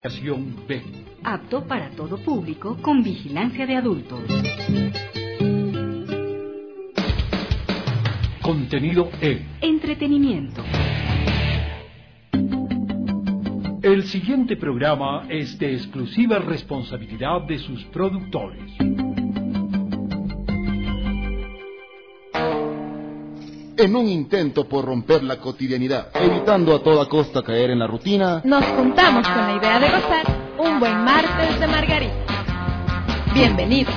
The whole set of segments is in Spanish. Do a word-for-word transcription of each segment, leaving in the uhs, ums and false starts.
B. Apto para todo público con vigilancia de adultos. Contenido E. Entretenimiento. El siguiente programa es de exclusiva responsabilidad de sus productores. En un intento por romper la cotidianidad, evitando a toda costa caer en la rutina, nos juntamos con la idea de gozar un buen martes de Margarita. Bienvenidos.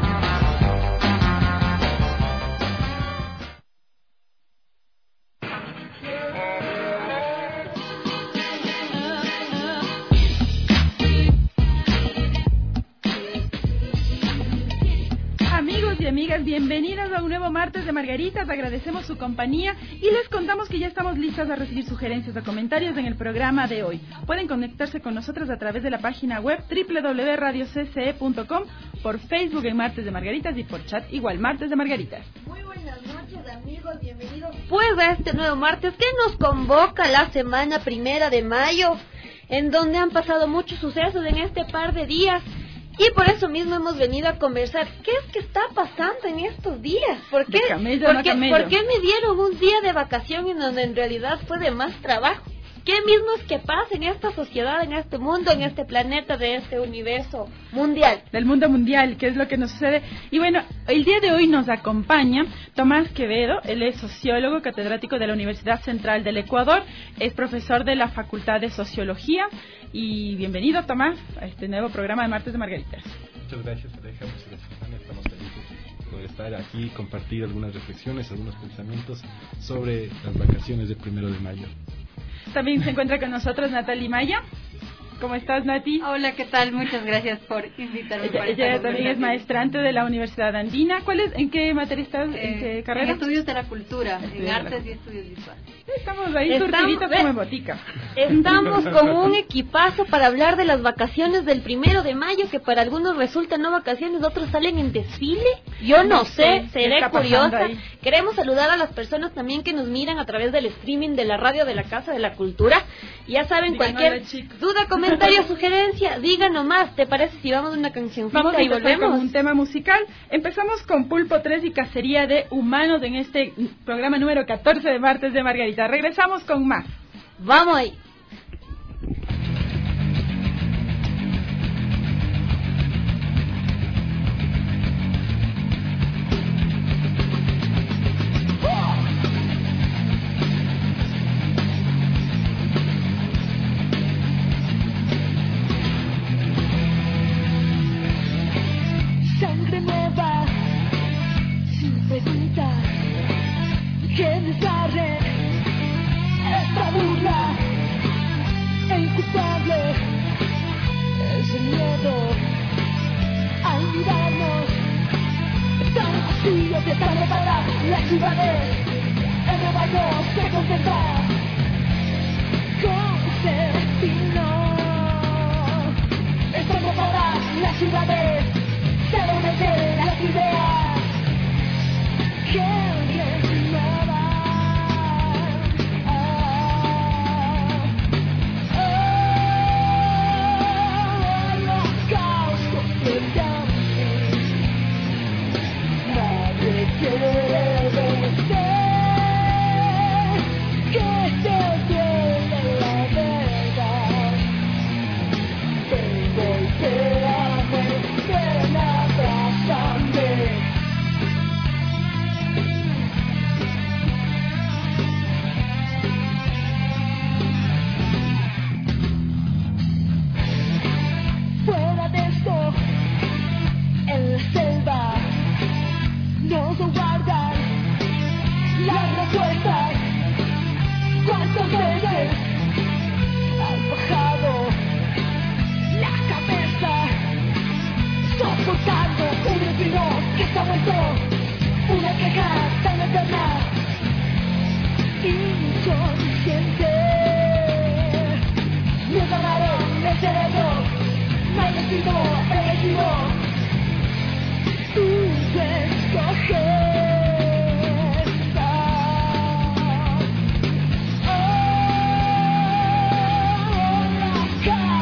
Bienvenidas a un nuevo martes de Margaritas, agradecemos su compañía y les contamos que ya estamos listas a recibir sugerencias o comentarios en el programa de hoy. Pueden conectarse con nosotros a través de la página web doble u doble u doble u punto radio c c e punto com, por Facebook en Martes de Margaritas y por chat igual Martes de Margaritas. Muy buenas noches amigos, bienvenidos pues a este nuevo martes que nos convoca la semana primera de mayo, en donde han pasado muchos sucesos en este par de días. Y por eso mismo hemos venido a conversar. ¿Qué es que está pasando en estos días? ¿Por qué, camello, ¿por, no qué camello. ¿Por qué me dieron un día de vacación en donde en realidad fue de más trabajo? ¿Qué mismo es que pasa en esta sociedad, en este mundo, en este planeta, de este universo mundial? Del mundo mundial, ¿qué es lo que nos sucede? Y bueno, el día de hoy nos acompaña Tomás Quevedo. Él es sociólogo, catedrático de la Universidad Central del Ecuador, es profesor de la Facultad de Sociología. Y bienvenido, Tomás, a este nuevo programa de Martes de Margaritas. Muchas gracias, Aleja, muchas gracias, Ana. Estamos felices por estar aquí y compartir algunas reflexiones, algunos pensamientos sobre las vacaciones del primero de mayo. También se encuentra con nosotros Natalie Maya. ¿Cómo estás, Nati? Hola, ¿qué tal? Muchas gracias por invitarme. Ella, ella también es maestrante de la Universidad Andina. ¿Cuál es, ¿En qué materia estás? Eh, ¿En qué carrera? En estudios de la cultura, Estudios en artes y estudios visuales. Estamos ahí Estamos, surtiditos como en botica. Estamos con un equipazo para hablar de las vacaciones del primero de mayo, que para algunos resultan no vacaciones, otros salen en desfile. Yo no, no sé, sé, seré curiosa. Queremos saludar a las personas también que nos miran a través del streaming de la radio de la Casa de la Cultura. Ya saben, Díganos, cualquier duda, comentario, sugerencia, diga nomás. ¿Te parece si vamos a una canción? Vamos a y volvemos con un tema musical. Empezamos con Pulpo tres y Cacería de Humanos en este programa número catorce de Martes de Margarita. Regresamos con más. Vamos ahí. Sangre nueva, sin preguntar, ¿quién es la red? Esta burla, el culpable es el miedo al mirarnos. Estamos vacíos y están preparadas las ciudades. El rebaño se concentra con ese destino. Están preparadas las ciudades. Se rompen las ideas que alguien nueva. Fuera de esto, en la selva nos guardan las respuestas. ¿Cuántas veces has bajado la cabeza, soportando un respiro que se ha vuelto una queja tan eterna, insuficiente? Nos agarraron el cerebro. No hay destino elegido. Tú escoges. Oh, acaso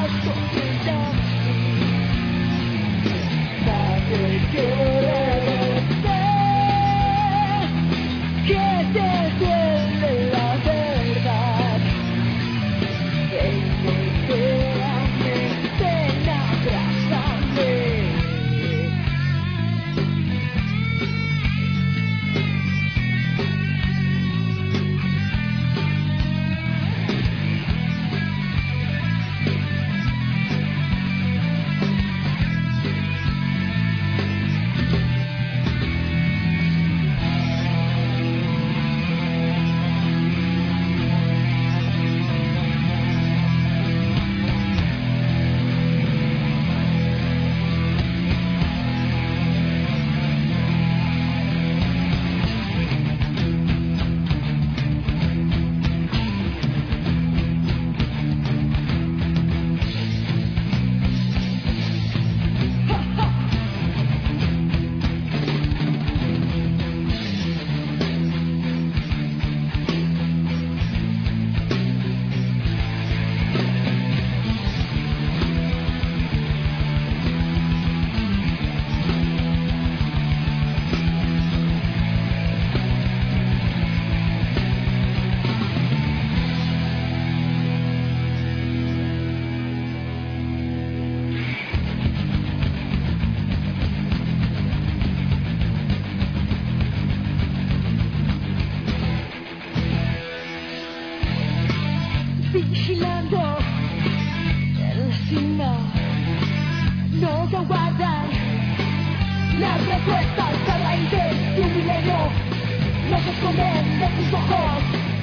vigilando en la cima, nos aguardan las respuestas a raíz de un milenio, no se esconden de tus ojos,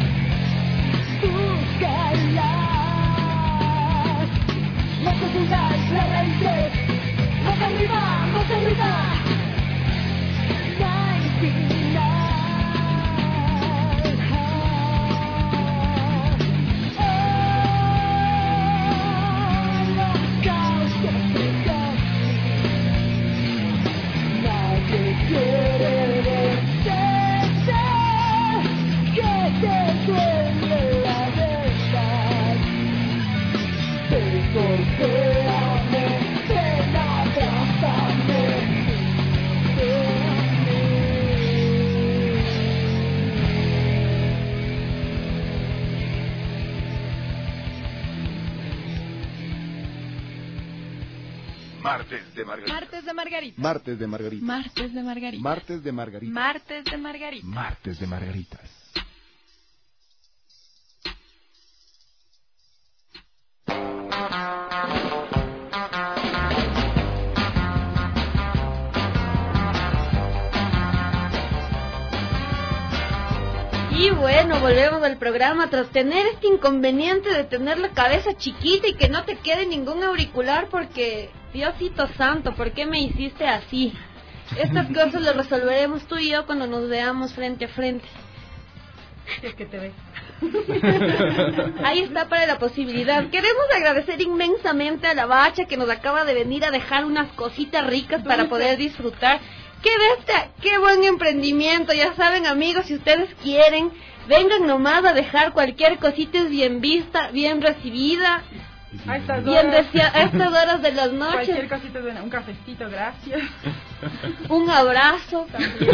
búscalas, no te dudas las raíces, más arriba, más arriba, no hay final. Martes de Margarita. Martes de Margarita. Martes de Margarita. Martes de Margarita. Martes de Margarita. Martes de Margarita. Martes de Margaritas. Y bueno, volvemos al programa tras tener este inconveniente de tener la cabeza chiquita y que no te quede ningún auricular porque, Diosito santo, ¿por qué me hiciste así? Estas cosas las resolveremos tú y yo cuando nos veamos frente a frente. Si es que te ves. Ahí está para la posibilidad. Queremos agradecer inmensamente a la Bacha que nos acaba de venir a dejar unas cositas ricas para poder disfrutar. ¡Qué bestia! ¡Qué buen emprendimiento! Ya saben, amigos, si ustedes quieren, vengan nomás a dejar cualquier cosita, es bien vista, bien recibida, a estas bien horas, deseada, a estas horas de las noches. Cualquier cosita, un cafecito, gracias. Un abrazo.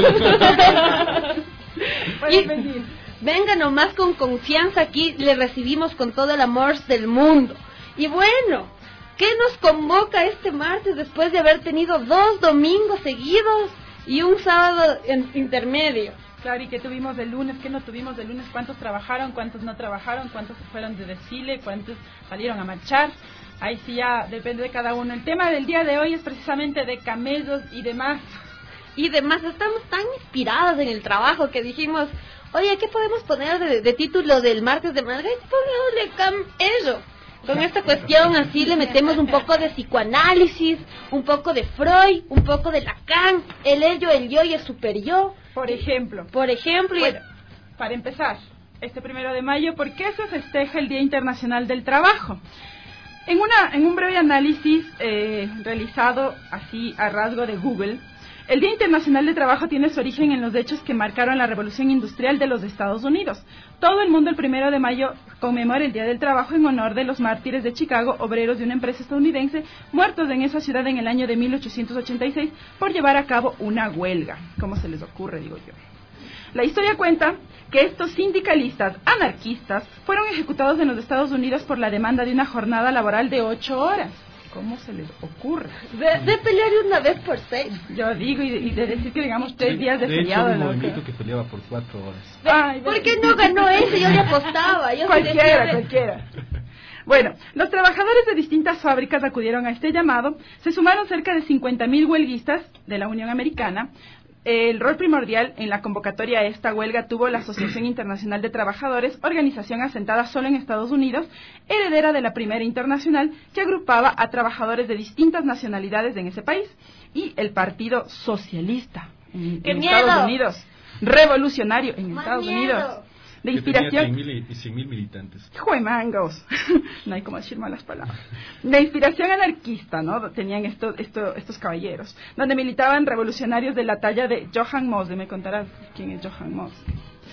Pueden venir. Vengan nomás con confianza, aquí le recibimos con todo el amor del mundo. Y bueno, ¿qué nos convoca este martes después de haber tenido dos domingos seguidos y un sábado en intermedio? Claro, y que tuvimos el lunes, ¿qué no tuvimos el lunes? ¿Cuántos trabajaron? ¿Cuántos no trabajaron? ¿Cuántos se fueron de desfile? ¿Cuántos salieron a marchar? Ahí sí ya depende de cada uno. El tema del día de hoy es precisamente de camellos y demás. Y demás, estamos tan inspiradas en el trabajo que dijimos, oye, ¿qué podemos poner de, de título del martes de Margarita? Pongámosle camello. Con esta cuestión así le metemos un poco de psicoanálisis, un poco de Freud, un poco de Lacan, el ello, el yo y el superyo. Por ejemplo. Por ejemplo. Bueno, para empezar, este primero de mayo, ¿por qué se festeja el Día Internacional del Trabajo? En, una, en un breve análisis eh, realizado así a rasgo de Google, El Día Internacional del Trabajo tiene su origen en los hechos que marcaron la Revolución Industrial de los Estados Unidos. Todo el mundo el primero de mayo conmemora el Día del Trabajo en honor de los mártires de Chicago, obreros de una empresa estadounidense, muertos en esa ciudad en el año de mil ochocientos ochenta y seis por llevar a cabo una huelga. ¿Cómo se les ocurre, digo yo? La historia cuenta que estos sindicalistas anarquistas fueron ejecutados en los Estados Unidos por la demanda de una jornada laboral de ocho horas. ¿Cómo se les ocurre? De, de pelear una vez por seis. Yo digo, y de, y de decir que digamos tres días de, de feriado. Hecho, un ¿no? movimiento que peleaba por cuatro horas. Ay, ¿por qué no ganó ese? Yo le apostaba. Yo cualquiera, decía, cualquiera. Bueno, los trabajadores de distintas fábricas acudieron a este llamado. Se sumaron cerca de cincuenta mil huelguistas de la Unión Americana. El rol primordial en la convocatoria a esta huelga tuvo la Asociación Internacional de Trabajadores, organización asentada solo en Estados Unidos, heredera de la primera internacional que agrupaba a trabajadores de distintas nacionalidades en ese país, y el Partido Socialista en, en Estados Unidos, revolucionario en ¡más Estados miedo! Unidos, de inspiración. cien mil militantes. ¡Juemangos! No hay como decir malas palabras. De inspiración anarquista, ¿no? Tenían esto, esto, estos caballeros, donde militaban revolucionarios de la talla de Johann Mosley. Me contarás quién es Johann Mosley.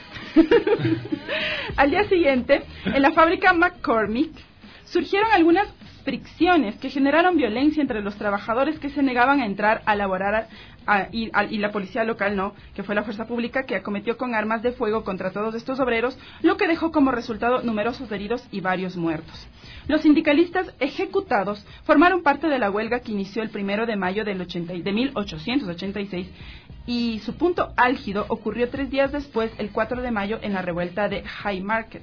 Al día siguiente, en la fábrica McCormick, surgieron algunas fricciones que generaron violencia entre los trabajadores que se negaban a entrar a laborar a, y, a, y la policía local, no, que fue la fuerza pública que acometió con armas de fuego contra todos estos obreros, lo que dejó como resultado numerosos heridos y varios muertos. Los sindicalistas ejecutados formaron parte de la huelga que inició el primero de mayo del ochenta, de mil ochocientos ochenta y seis, y su punto álgido ocurrió tres días después, el cuatro de mayo, en la revuelta de Haymarket.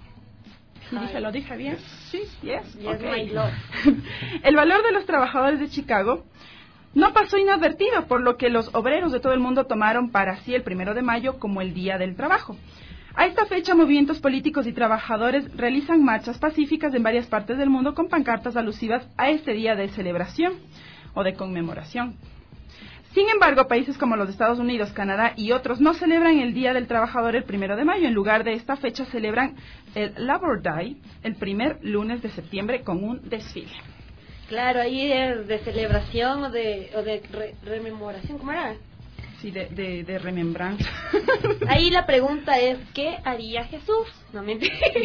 ¿Dije, lo dije bien? Sí, yes, yes okay. My lord. El valor de los trabajadores de Chicago no pasó inadvertido, por lo que los obreros de todo el mundo tomaron para sí el primero de mayo como el Día del Trabajo. A esta fecha, movimientos políticos y trabajadores realizan marchas pacíficas en varias partes del mundo con pancartas alusivas a este día de celebración o de conmemoración. Sin embargo, países como los Estados Unidos, Canadá y otros no celebran el Día del Trabajador el primero de mayo. En lugar de esta fecha celebran el Labor Day el primer lunes de septiembre con un desfile. Claro, ahí es de celebración o de, o de re, rememoración, ¿cómo era? Sí, de, de, de remembranza. Ahí la pregunta es, ¿qué haría Jesús? No me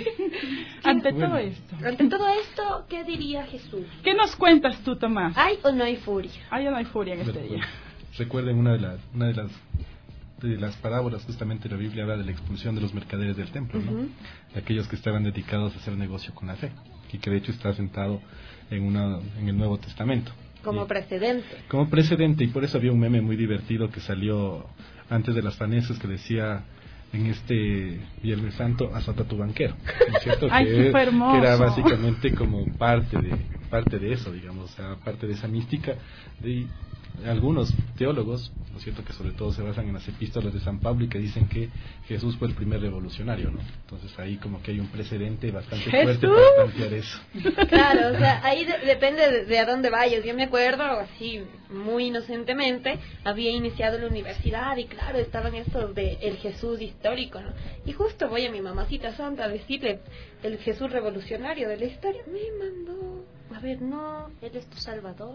Ante bueno. todo esto. Ante todo esto, ¿qué diría Jesús? ¿Qué nos cuentas tú, Tomás? ¿Hay o no hay furia? Hay o no hay furia en este Bueno, día. Recuerden una de las una de las de las parábolas, justamente la Biblia habla de la expulsión de los mercaderes del templo, ¿no? Uh-huh. Aquellos que estaban dedicados a hacer negocio con la fe, y que de hecho está sentado en una en el Nuevo Testamento. Como y, precedente. Como precedente, y por eso había un meme muy divertido que salió antes de las fanesas que decía: en este Viernes Santo azota a tu banquero, ¿no es cierto? Ay, que, qué fue hermoso. Que era básicamente como parte de parte de eso, digamos, o sea, parte de esa mística de algunos teólogos, ¿no es cierto?, que sobre todo se basan en las epístolas de San Pablo y que dicen que Jesús fue el primer revolucionario, ¿no? Entonces ahí como que hay un precedente bastante ¡Jesús! fuerte para plantear eso. Claro, o sea, ahí de, depende de, de a dónde vayas. Yo me acuerdo, así, muy inocentemente, había iniciado la universidad y claro, estaban estos de el Jesús histórico, ¿no? Y justo voy a mi mamacita santa a decirle, el Jesús revolucionario de la historia me mandó, a ver, no, él es tu salvador.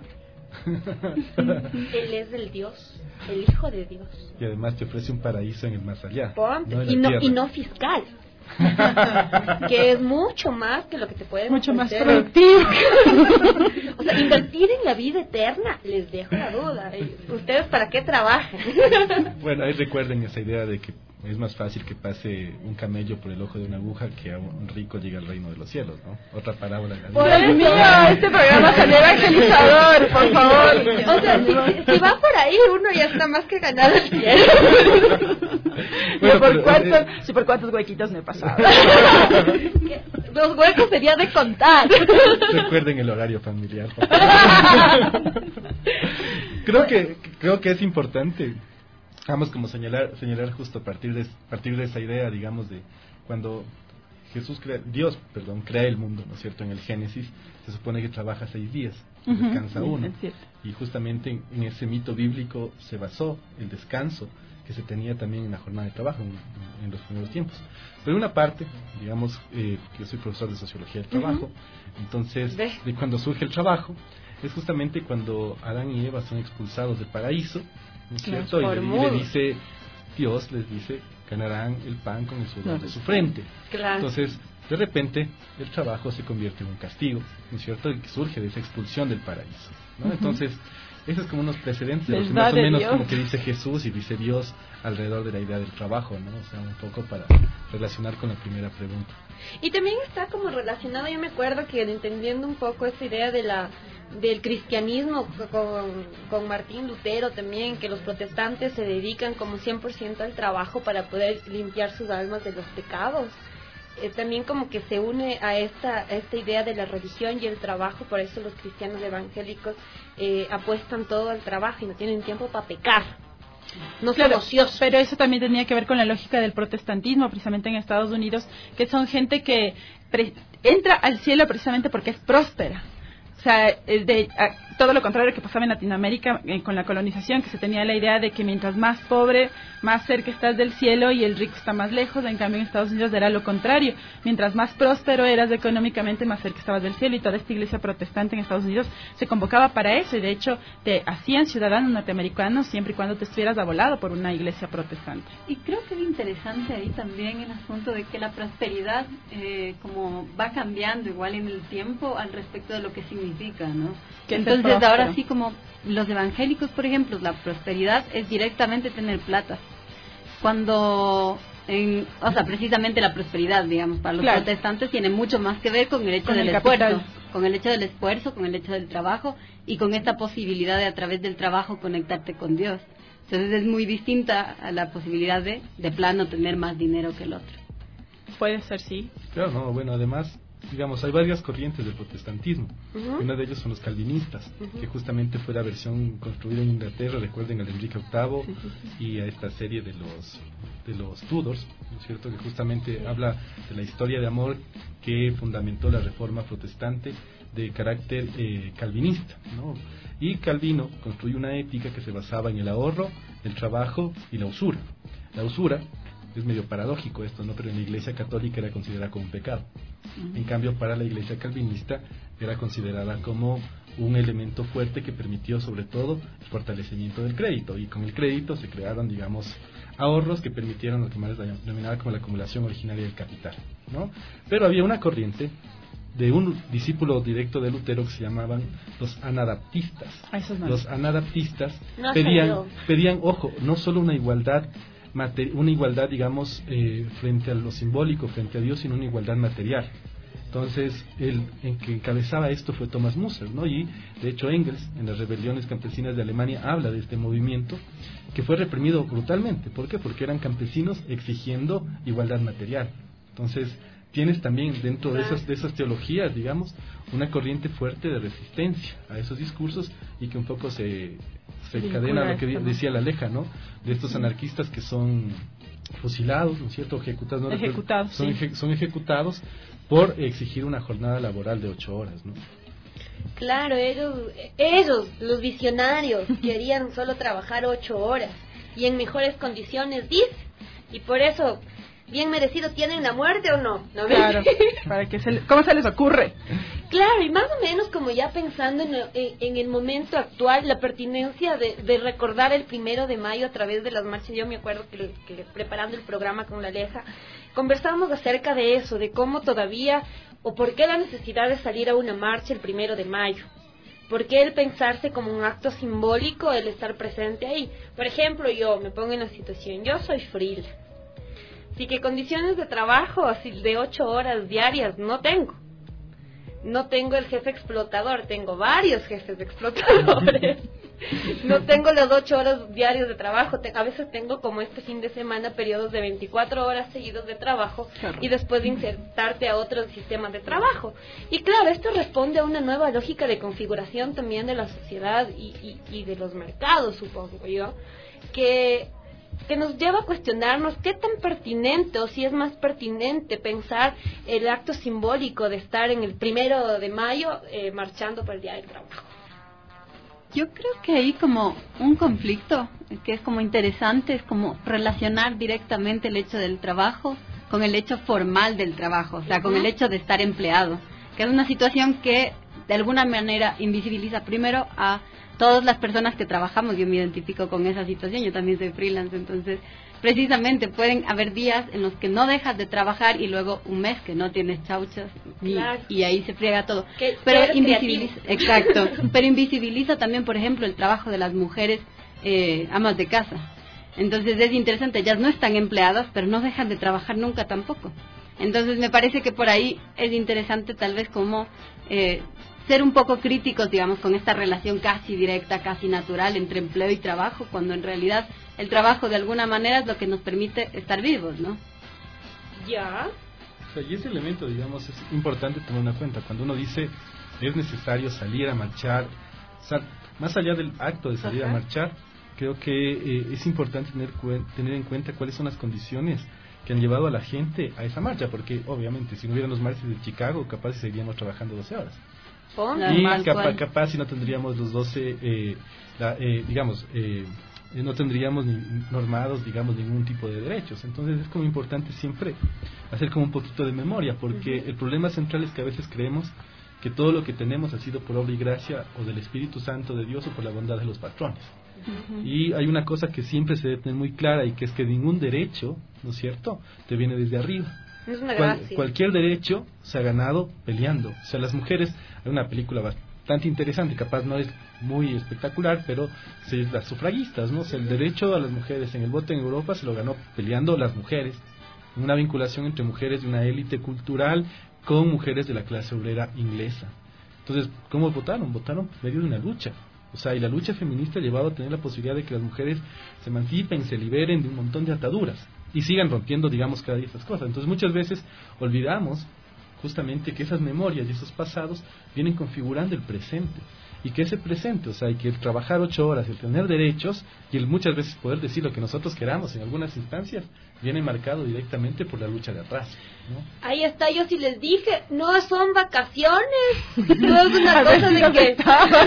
Él es el Dios, el Hijo de Dios. Y además te ofrece un paraíso en el más allá. Ponte, no en la y, no, tierra. y no fiscal. Que es mucho más que lo que te pueden Mucho más ofrecer. productivo. O sea, invertir en la vida eterna, les dejo la duda. ¿Ustedes para qué trabajan? Bueno, ahí recuerden esa idea de que es más fácil que pase un camello por el ojo de una aguja que a un rico llegue al reino de los cielos, ¿no? Otra parábola de la Por Biblia. Dios mío, este programa salió evangelizador, por favor. O sea, si, si va por ahí, uno ya está más que ganado el cielo. Bueno, por pero, cuántos, eh, sí, por cuántos huequitos me he pasado. Los huecos sería de contar. Recuerden el horario familiar. por favor. creo que creo que es importante, vamos, como señalar señalar justo a partir de a partir de esa idea, digamos, de cuando Jesús crea, Dios, perdón, crea el mundo, ¿no es cierto? En el Génesis se supone que trabaja seis días, Uh-huh, descansa sí, uno, es cierto. y justamente en, en ese mito bíblico se basó el descanso que se tenía también en la jornada de trabajo en, en los primeros tiempos. Pero una parte, digamos, eh, que yo soy profesor de sociología del trabajo, uh-huh. entonces Ve. de cuando surge el trabajo es justamente cuando Adán y Eva son expulsados del paraíso ¿no es cierto? Y, y le dice, Dios les dice, ganarán el pan con el sudor de su frente. Claro. Entonces, de repente, el trabajo se convierte en un castigo, ¿no es cierto? Y que surge de esa expulsión del paraíso, ¿no? Uh-huh. Entonces, esos es como unos precedentes de lo que más o menos Dios. Como que dice Jesús y dice Dios alrededor de la idea del trabajo, ¿no? O sea, un poco para relacionar con la primera pregunta. Y también está como relacionado, yo me acuerdo que entendiendo un poco esta idea de la del cristianismo con, con Martín Lutero también, que los protestantes se dedican como cien por ciento al trabajo para poder limpiar sus almas de los pecados. Eh, también como que se une a esta, a esta idea de la religión y el trabajo, por eso los cristianos evangélicos eh, apuestan todo al trabajo y no tienen tiempo para pecar. No claro, ociosos. Pero eso también tenía que ver con la lógica del protestantismo, precisamente en Estados Unidos, que son gente que pre- entra al cielo precisamente porque es próspera. O sea, es de, a, todo lo contrario que pasaba en Latinoamérica eh, con la colonización, que se tenía la idea de que mientras más pobre, más cerca estás del cielo y el rico está más lejos. En cambio en Estados Unidos era lo contrario, mientras más próspero eras económicamente, más cerca estabas del cielo, y toda esta iglesia protestante en Estados Unidos se convocaba para eso, y de hecho te hacían ciudadano norteamericano siempre y cuando te estuvieras abolado por una iglesia protestante. Y creo que es interesante ahí también el asunto de que la prosperidad eh, como va cambiando igual en el tiempo al respecto de lo que significa, ¿no? Que entonces ahora sí, como los evangélicos, por ejemplo, la prosperidad es directamente tener plata. Cuando, en, o sea, precisamente la prosperidad, digamos, para los claro. protestantes tiene mucho más que ver con el hecho con del el esfuerzo, con el hecho del esfuerzo, con el hecho del trabajo y con esta posibilidad de a través del trabajo conectarte con Dios. Entonces es muy distinta a la posibilidad de, de plano, tener más dinero que el otro. Puede ser, sí. Claro, no, bueno, además, digamos, hay varias corrientes del protestantismo. Uh-huh. Una de ellos son los calvinistas, uh-huh. que justamente fue la versión construida en Inglaterra, recuerden al Enrique octavo, sí, sí, sí. y a esta serie de los de los Tudors, ¿no es cierto?, que justamente habla de la historia de amor que fundamentó la reforma protestante de carácter eh, calvinista, ¿no? Y Calvino construyó una ética que se basaba en el ahorro, el trabajo y la usura. La usura es medio paradójico esto, ¿no? Pero en la Iglesia católica era considerada como un pecado. En cambio, para la Iglesia calvinista era considerada como un elemento fuerte que permitió sobre todo el fortalecimiento del crédito, y con el crédito se crearon, digamos, ahorros que permitieron lo que más denominaba como la acumulación originaria del capital, ¿no? Pero había una corriente de un discípulo directo de Lutero que se llamaban los anabaptistas. No. Los anabaptistas no pedían, pedían, ojo, no solo una igualdad una igualdad, digamos, eh, frente a lo simbólico, frente a Dios, sino una igualdad material. Entonces, el en que encabezaba esto fue Thomas Müller, ¿no? Y, de hecho, Engels, en las rebeliones campesinas de Alemania, habla de este movimiento que fue reprimido brutalmente. ¿Por qué? Porque eran campesinos exigiendo igualdad material. Entonces, tienes también dentro de esas, de esas teologías, digamos, una corriente fuerte de resistencia a esos discursos, y que un poco se... se encadena a lo que decía la Aleja, ¿no? De estos anarquistas que son fusilados, ¿no es cierto? Ejecutados, ¿no? Ejecutados, son, sí. eje, son ejecutados por exigir una jornada laboral de ocho horas, ¿no? Claro, ellos, ellos, los visionarios, querían solo trabajar ocho horas y en mejores condiciones, dice, y por eso, bien merecido, ¿tienen la muerte o no? ¿No ves? Claro, para que se le, ¿cómo se les ocurre? Claro, y más o menos como ya pensando en, en, en el momento actual, la pertinencia de, de recordar el primero de mayo a través de las marchas. Yo me acuerdo que, que preparando el programa con la Aleja, conversábamos acerca de eso, de cómo todavía, o por qué la necesidad de salir a una marcha el primero de mayo. ¿Por qué el pensarse como un acto simbólico el estar presente ahí? Por ejemplo, yo me pongo en la situación, yo soy fril. Así que condiciones de trabajo así de ocho horas diarias no tengo. No tengo el jefe explotador, tengo varios jefes explotadores. No tengo las ocho horas diarias de trabajo. A veces tengo, como este fin de semana, periodos de veinticuatro horas seguidos de trabajo y después de insertarte a otros sistemas de trabajo. Y claro, esto responde a una nueva lógica de configuración también de la sociedad y, y, y de los mercados, supongo yo, que... que nos lleva a cuestionarnos qué tan pertinente, o si es más pertinente pensar el acto simbólico de estar en el primero de mayo eh, marchando por el Día del Trabajo. Yo creo que hay como un conflicto que es como interesante, es como relacionar directamente el hecho del trabajo con el hecho formal del trabajo, o sea, uh-huh. con el hecho de estar empleado, que es una situación que de alguna manera invisibiliza primero a todas las personas que trabajamos. Yo me identifico con esa situación, yo también soy freelance, entonces precisamente pueden haber días en los que no dejas de trabajar y luego un mes que no tienes chauchas claro. y, y ahí se friega todo. Que, pero invisibiliza, exacto, pero invisibiliza también, por ejemplo, el trabajo de las mujeres eh, amas de casa. Entonces es interesante, ellas no están empleadas, pero no dejan de trabajar nunca tampoco. Entonces me parece que por ahí es interesante tal vez como eh, ser un poco críticos, digamos, con esta relación casi directa, casi natural entre empleo y trabajo, cuando en realidad el trabajo de alguna manera es lo que nos permite estar vivos, ¿no? Ya. O sea, y ese elemento, digamos, es importante tener en cuenta. Cuando uno dice es necesario salir a marchar, o sea, más allá del acto de salir Ajá. a marchar, creo que eh, es importante tener, tener en cuenta cuáles son las condiciones que han llevado a la gente a esa marcha, porque obviamente si no hubieran los marches de Chicago, capaz seguiríamos trabajando doce horas. Oh, y capa, capaz si no tendríamos los doce, eh, la, eh, digamos, eh, no tendríamos ni normados, digamos, ningún tipo de derechos. Entonces es como importante siempre hacer como un poquito de memoria, porque uh-huh. el problema central es que a veces creemos que todo lo que tenemos ha sido por obra y gracia o del Espíritu Santo de Dios o por la bondad de los patrones. Uh-huh. Y hay una cosa que siempre se debe tener muy clara, y que es que ningún derecho, ¿no es cierto?, te viene desde arriba. Es una Cual, gracia. Cualquier derecho se ha ganado peleando. O sea, las mujeres, hay una película bastante interesante, capaz no es muy espectacular, pero sí, las sufragistas, ¿no? O sea, el derecho a las mujeres en el voto en Europa se lo ganó peleando las mujeres, una vinculación entre mujeres de una élite cultural con mujeres de la clase obrera inglesa. Entonces, ¿cómo votaron? Votaron por medio de una lucha. O sea, y la lucha feminista ha llevado a tener la posibilidad de que las mujeres se emancipen, se liberen de un montón de ataduras y sigan rompiendo, digamos, cada día estas cosas. Entonces, muchas veces olvidamos justamente que esas memorias y esos pasados vienen configurando el presente. Y que ese presente, o sea, y que el trabajar ocho horas, el tener derechos y el muchas veces poder decir lo que nosotros queramos en algunas instancias, viene marcado directamente por la lucha de atrás, ¿no? Ahí está, yo sí les dije, no son vacaciones, no es una cosa de que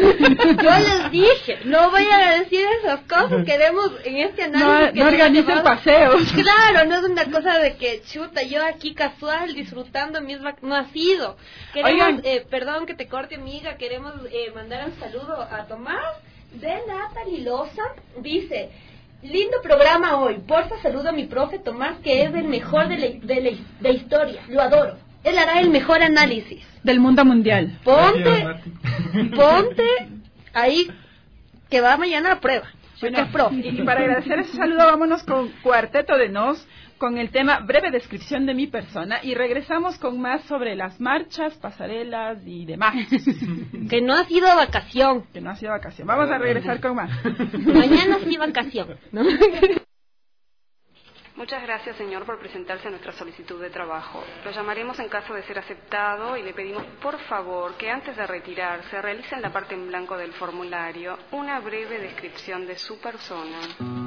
yo les dije, no vayan a decir esas cosas, queremos en este análisis no, que no organicen paseos. Claro, no es una cosa de que chuta, yo aquí casual disfrutando mis vacaciones, no ha sido. Queremos, eh, perdón que te corte, amiga, queremos eh, mandar un saludo a Tomás de Natalie Loza, dice: lindo programa hoy, porfa saludo a mi profe Tomás, que es el mejor de la, de la de historia, lo adoro, él hará el mejor análisis del mundo mundial. Ponte, ponte ahí, que va mañana a prueba. Bueno, es profe. Y para agradecer ese saludo, vámonos con Cuarteto de Nos, con el tema breve descripción de mi persona, y regresamos con más sobre las marchas, pasarelas y demás. Que no ha sido vacación. Que no ha sido vacación. Vamos a regresar con más. Mañana sí vacación, ¿no? Muchas gracias, señor, por presentarse a nuestra solicitud de trabajo. Lo llamaremos en caso de ser aceptado y le pedimos, por favor, que antes de retirarse realice en la parte en blanco del formulario una breve descripción de su persona.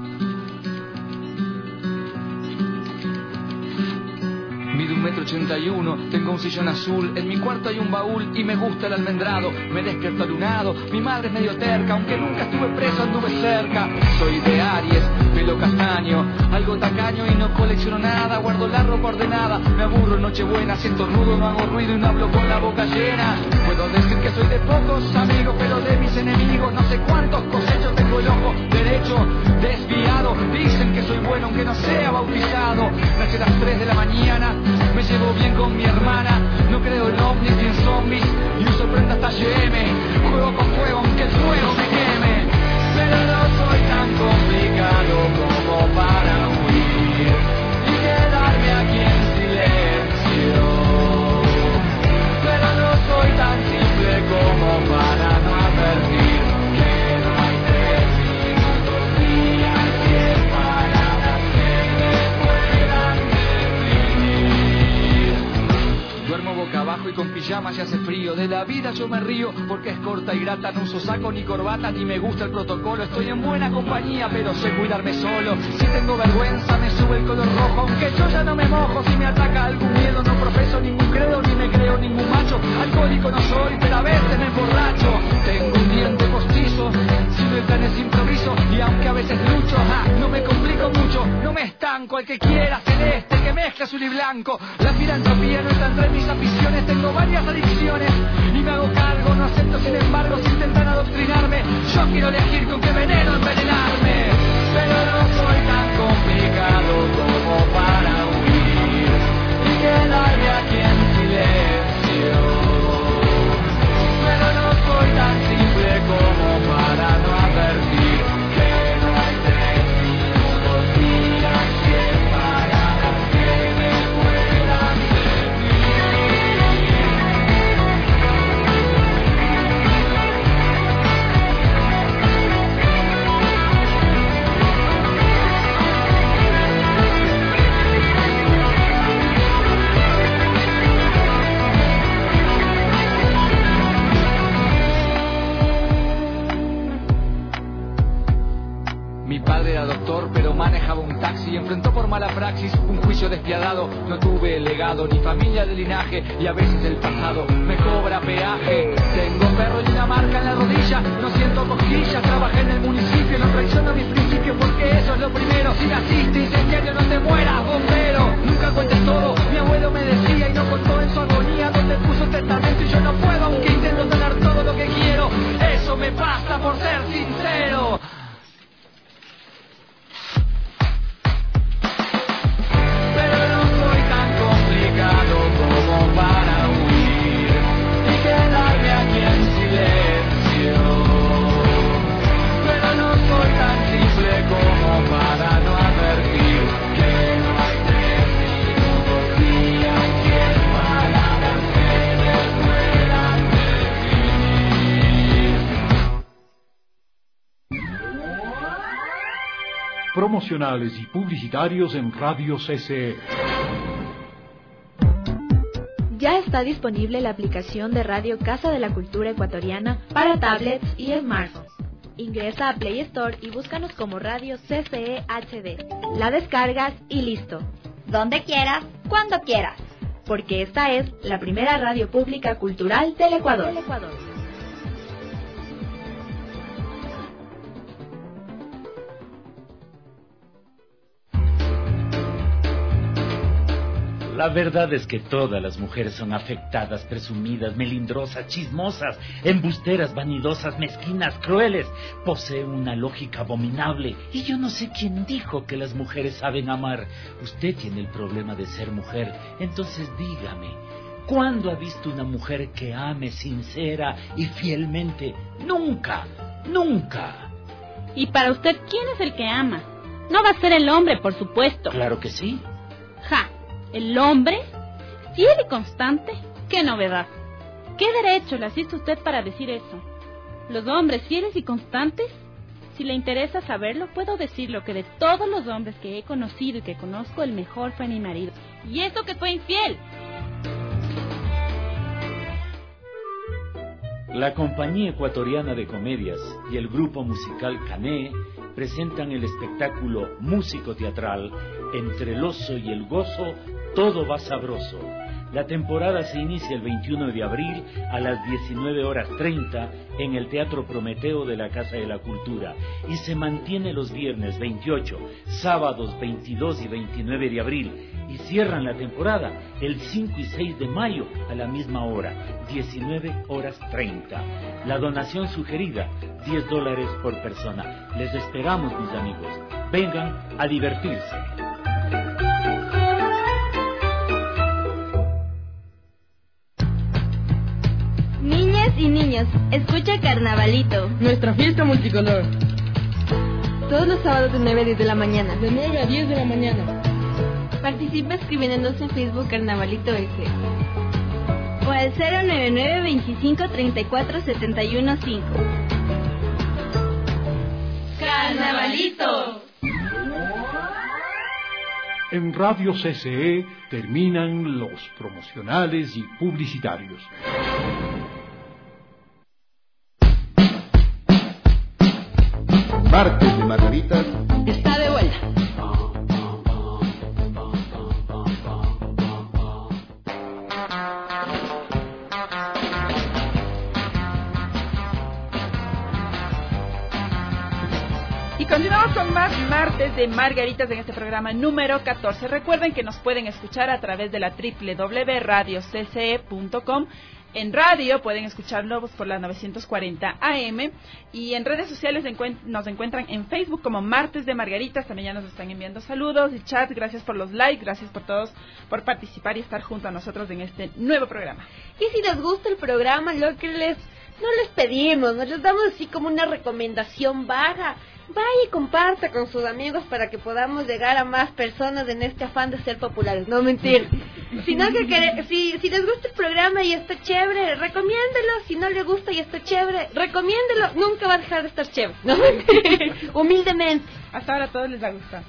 Mido un metro ochenta y uno, tengo un sillón azul, en mi cuarto hay un baúl y me gusta el almendrado, me despierto lunado, mi madre es medio terca, aunque nunca estuve preso anduve cerca. Soy de Aries, pelo castaño, algo tacaño y no colecciono nada, guardo la ropa ordenada, me aburro en Nochebuena, siento rudo, no hago ruido y no hablo con la boca llena. Puedo decir que soy de pocos amigos, pero de mis enemigos no sé cuántos cosecho, tengo el ojo derecho desviado, dicen que soy bueno aunque no sea bautizado, nací a las tres de la mañana, me llevo bien con mi hermana, no creo en ovnis ni en zombies y uso prendas talle eme, juego con fuego aunque el fuego me queme, pero no soy tan complicado como para huir y quedarme aquí en silencio, pero no soy tan simple como para no advertir que no hay tres minutos ni hay cien palabras que me puedan definir. Duermo boca abajo y con pijama se hace frío, de la vida yo me río porque es corta y grata, no uso saco ni corbata ni me gusta el protocolo, estoy en buena compañía pero sé cuidarme solo, si tengo vergüenza me sube el color rojo, aunque yo ya no me mojo, si me ataca algún miedo no profeso ningún credo ni me creo ningún macho, alcohólico no soy pero a veces me emborracho, tengo un diente postizo, si no el plan es improviso y aunque a veces lucho, ja, no me complico mucho, no me estanco al que quiera celeste que mezcle traje azul y blanco. La filantropía no está entre mis aficiones, tengo varias adicciones y me hago cargo, no acepto sin embargo si intentan adoctrinarme. Yo quiero elegir con qué veneno envenenarme, pero no soy tan complicado como para huir y quedarme aquí en silencio. Pero no soy tan simple como para no advertir que no hay tres minutos ni las cien palabras que me puedan doctor, pero manejaba un taxi y enfrentó por mala praxis un juicio despiadado. No tuve legado ni familia de linaje y a veces el pasado me cobra peaje. Tengo perro y una marca en la rodilla, no siento cosquillas, trabajé en el municipio, no traiciono mis principios porque eso es lo primero. Si naciste incendiario no te mueras, bombero. Nunca cuentes todo, mi abuelo me decía y no contó en su agonía donde puso testamento y yo no puedo aunque intento tener todo lo que quiero. Eso me pasa por ser sincero. Como para huir y quedarme aquí en silencio, pero no soy tan simple como para no advertir que no hay tres minutos ni hay cien palabras que me puedan definir. Promocionales y publicitarios en Radio C C E. Ya está disponible la aplicación de Radio Casa de la Cultura Ecuatoriana para tablets y smartphones. Ingresa a Play Store y búscanos como Radio C C E H D. La descargas y listo. Donde quieras, cuando quieras. Porque esta es la primera radio pública cultural del Ecuador. Del Ecuador. La verdad es que todas las mujeres son afectadas, presumidas, melindrosas, chismosas, embusteras, vanidosas, mezquinas, crueles. Poseen una lógica abominable. Y yo no sé quién dijo que las mujeres saben amar. Usted tiene el problema de ser mujer. Entonces dígame, ¿cuándo ha visto una mujer que ame sincera y fielmente? Nunca, nunca. Y para usted, ¿quién es el que ama? No va a ser el hombre, por supuesto. Claro que sí. Ja. ¿El hombre? ¿Fiel y constante? ¡Qué novedad! ¿Qué derecho le asiste usted para decir eso? ¿Los hombres fieles y constantes? Si le interesa saberlo, puedo decirlo que de todos los hombres que he conocido y que conozco, el mejor fue mi marido. ¿Y eso que fue infiel? La Compañía Ecuatoriana de Comedias y el grupo musical Cané presentan el espectáculo músico-teatral Entre el oso y el gozo, todo va sabroso. La temporada se inicia el veintiuno de abril a las diecinueve horas treinta en el Teatro Prometeo de la Casa de la Cultura y se mantiene los viernes veintiocho, sábados veintidós y veintinueve de abril y cierran la temporada el cinco y seis de mayo a la misma hora, diecinueve horas treinta. La donación sugerida, diez dólares por persona. Les esperamos, mis amigos. Vengan a divertirse. Niñas y niños, escucha Carnavalito, nuestra fiesta multicolor. Todos los sábados de nueve a diez de la mañana. De nueve a diez de la mañana. Participa escribiéndonos en Facebook Carnavalito S. O al cero nueve nueve veinticinco treinta y cuatro setenta y uno cinco. ¡Carnavalito! En Radio C C E terminan los promocionales y publicitarios. Martes de Margaritas está de vuelta. Continuamos con más martes de Margaritas en este programa número catorce. Recuerden que nos pueden escuchar a través de la doble u doble u doble u punto radio c c e punto com. En radio pueden escucharlo por la novecientos cuarenta A M y en redes sociales nos encuentran en Facebook como Martes de Margaritas. También ya nos están enviando saludos y chats. Gracias por los likes, gracias por todos por participar y estar junto a nosotros en este nuevo programa. Y si les gusta el programa, lo que les no les pedimos, nos les damos así como una recomendación vaga. Vaya y comparta con sus amigos para que podamos llegar a más personas en este afán de ser populares. No mentir. Sino que quere, si, si les gusta el programa y está chévere, recomiéndelo. Si no le gusta y está chévere, recomiéndelo. Nunca va a dejar de estar chévere. No mentir. Humildemente. Hasta ahora a todos les va a gustar.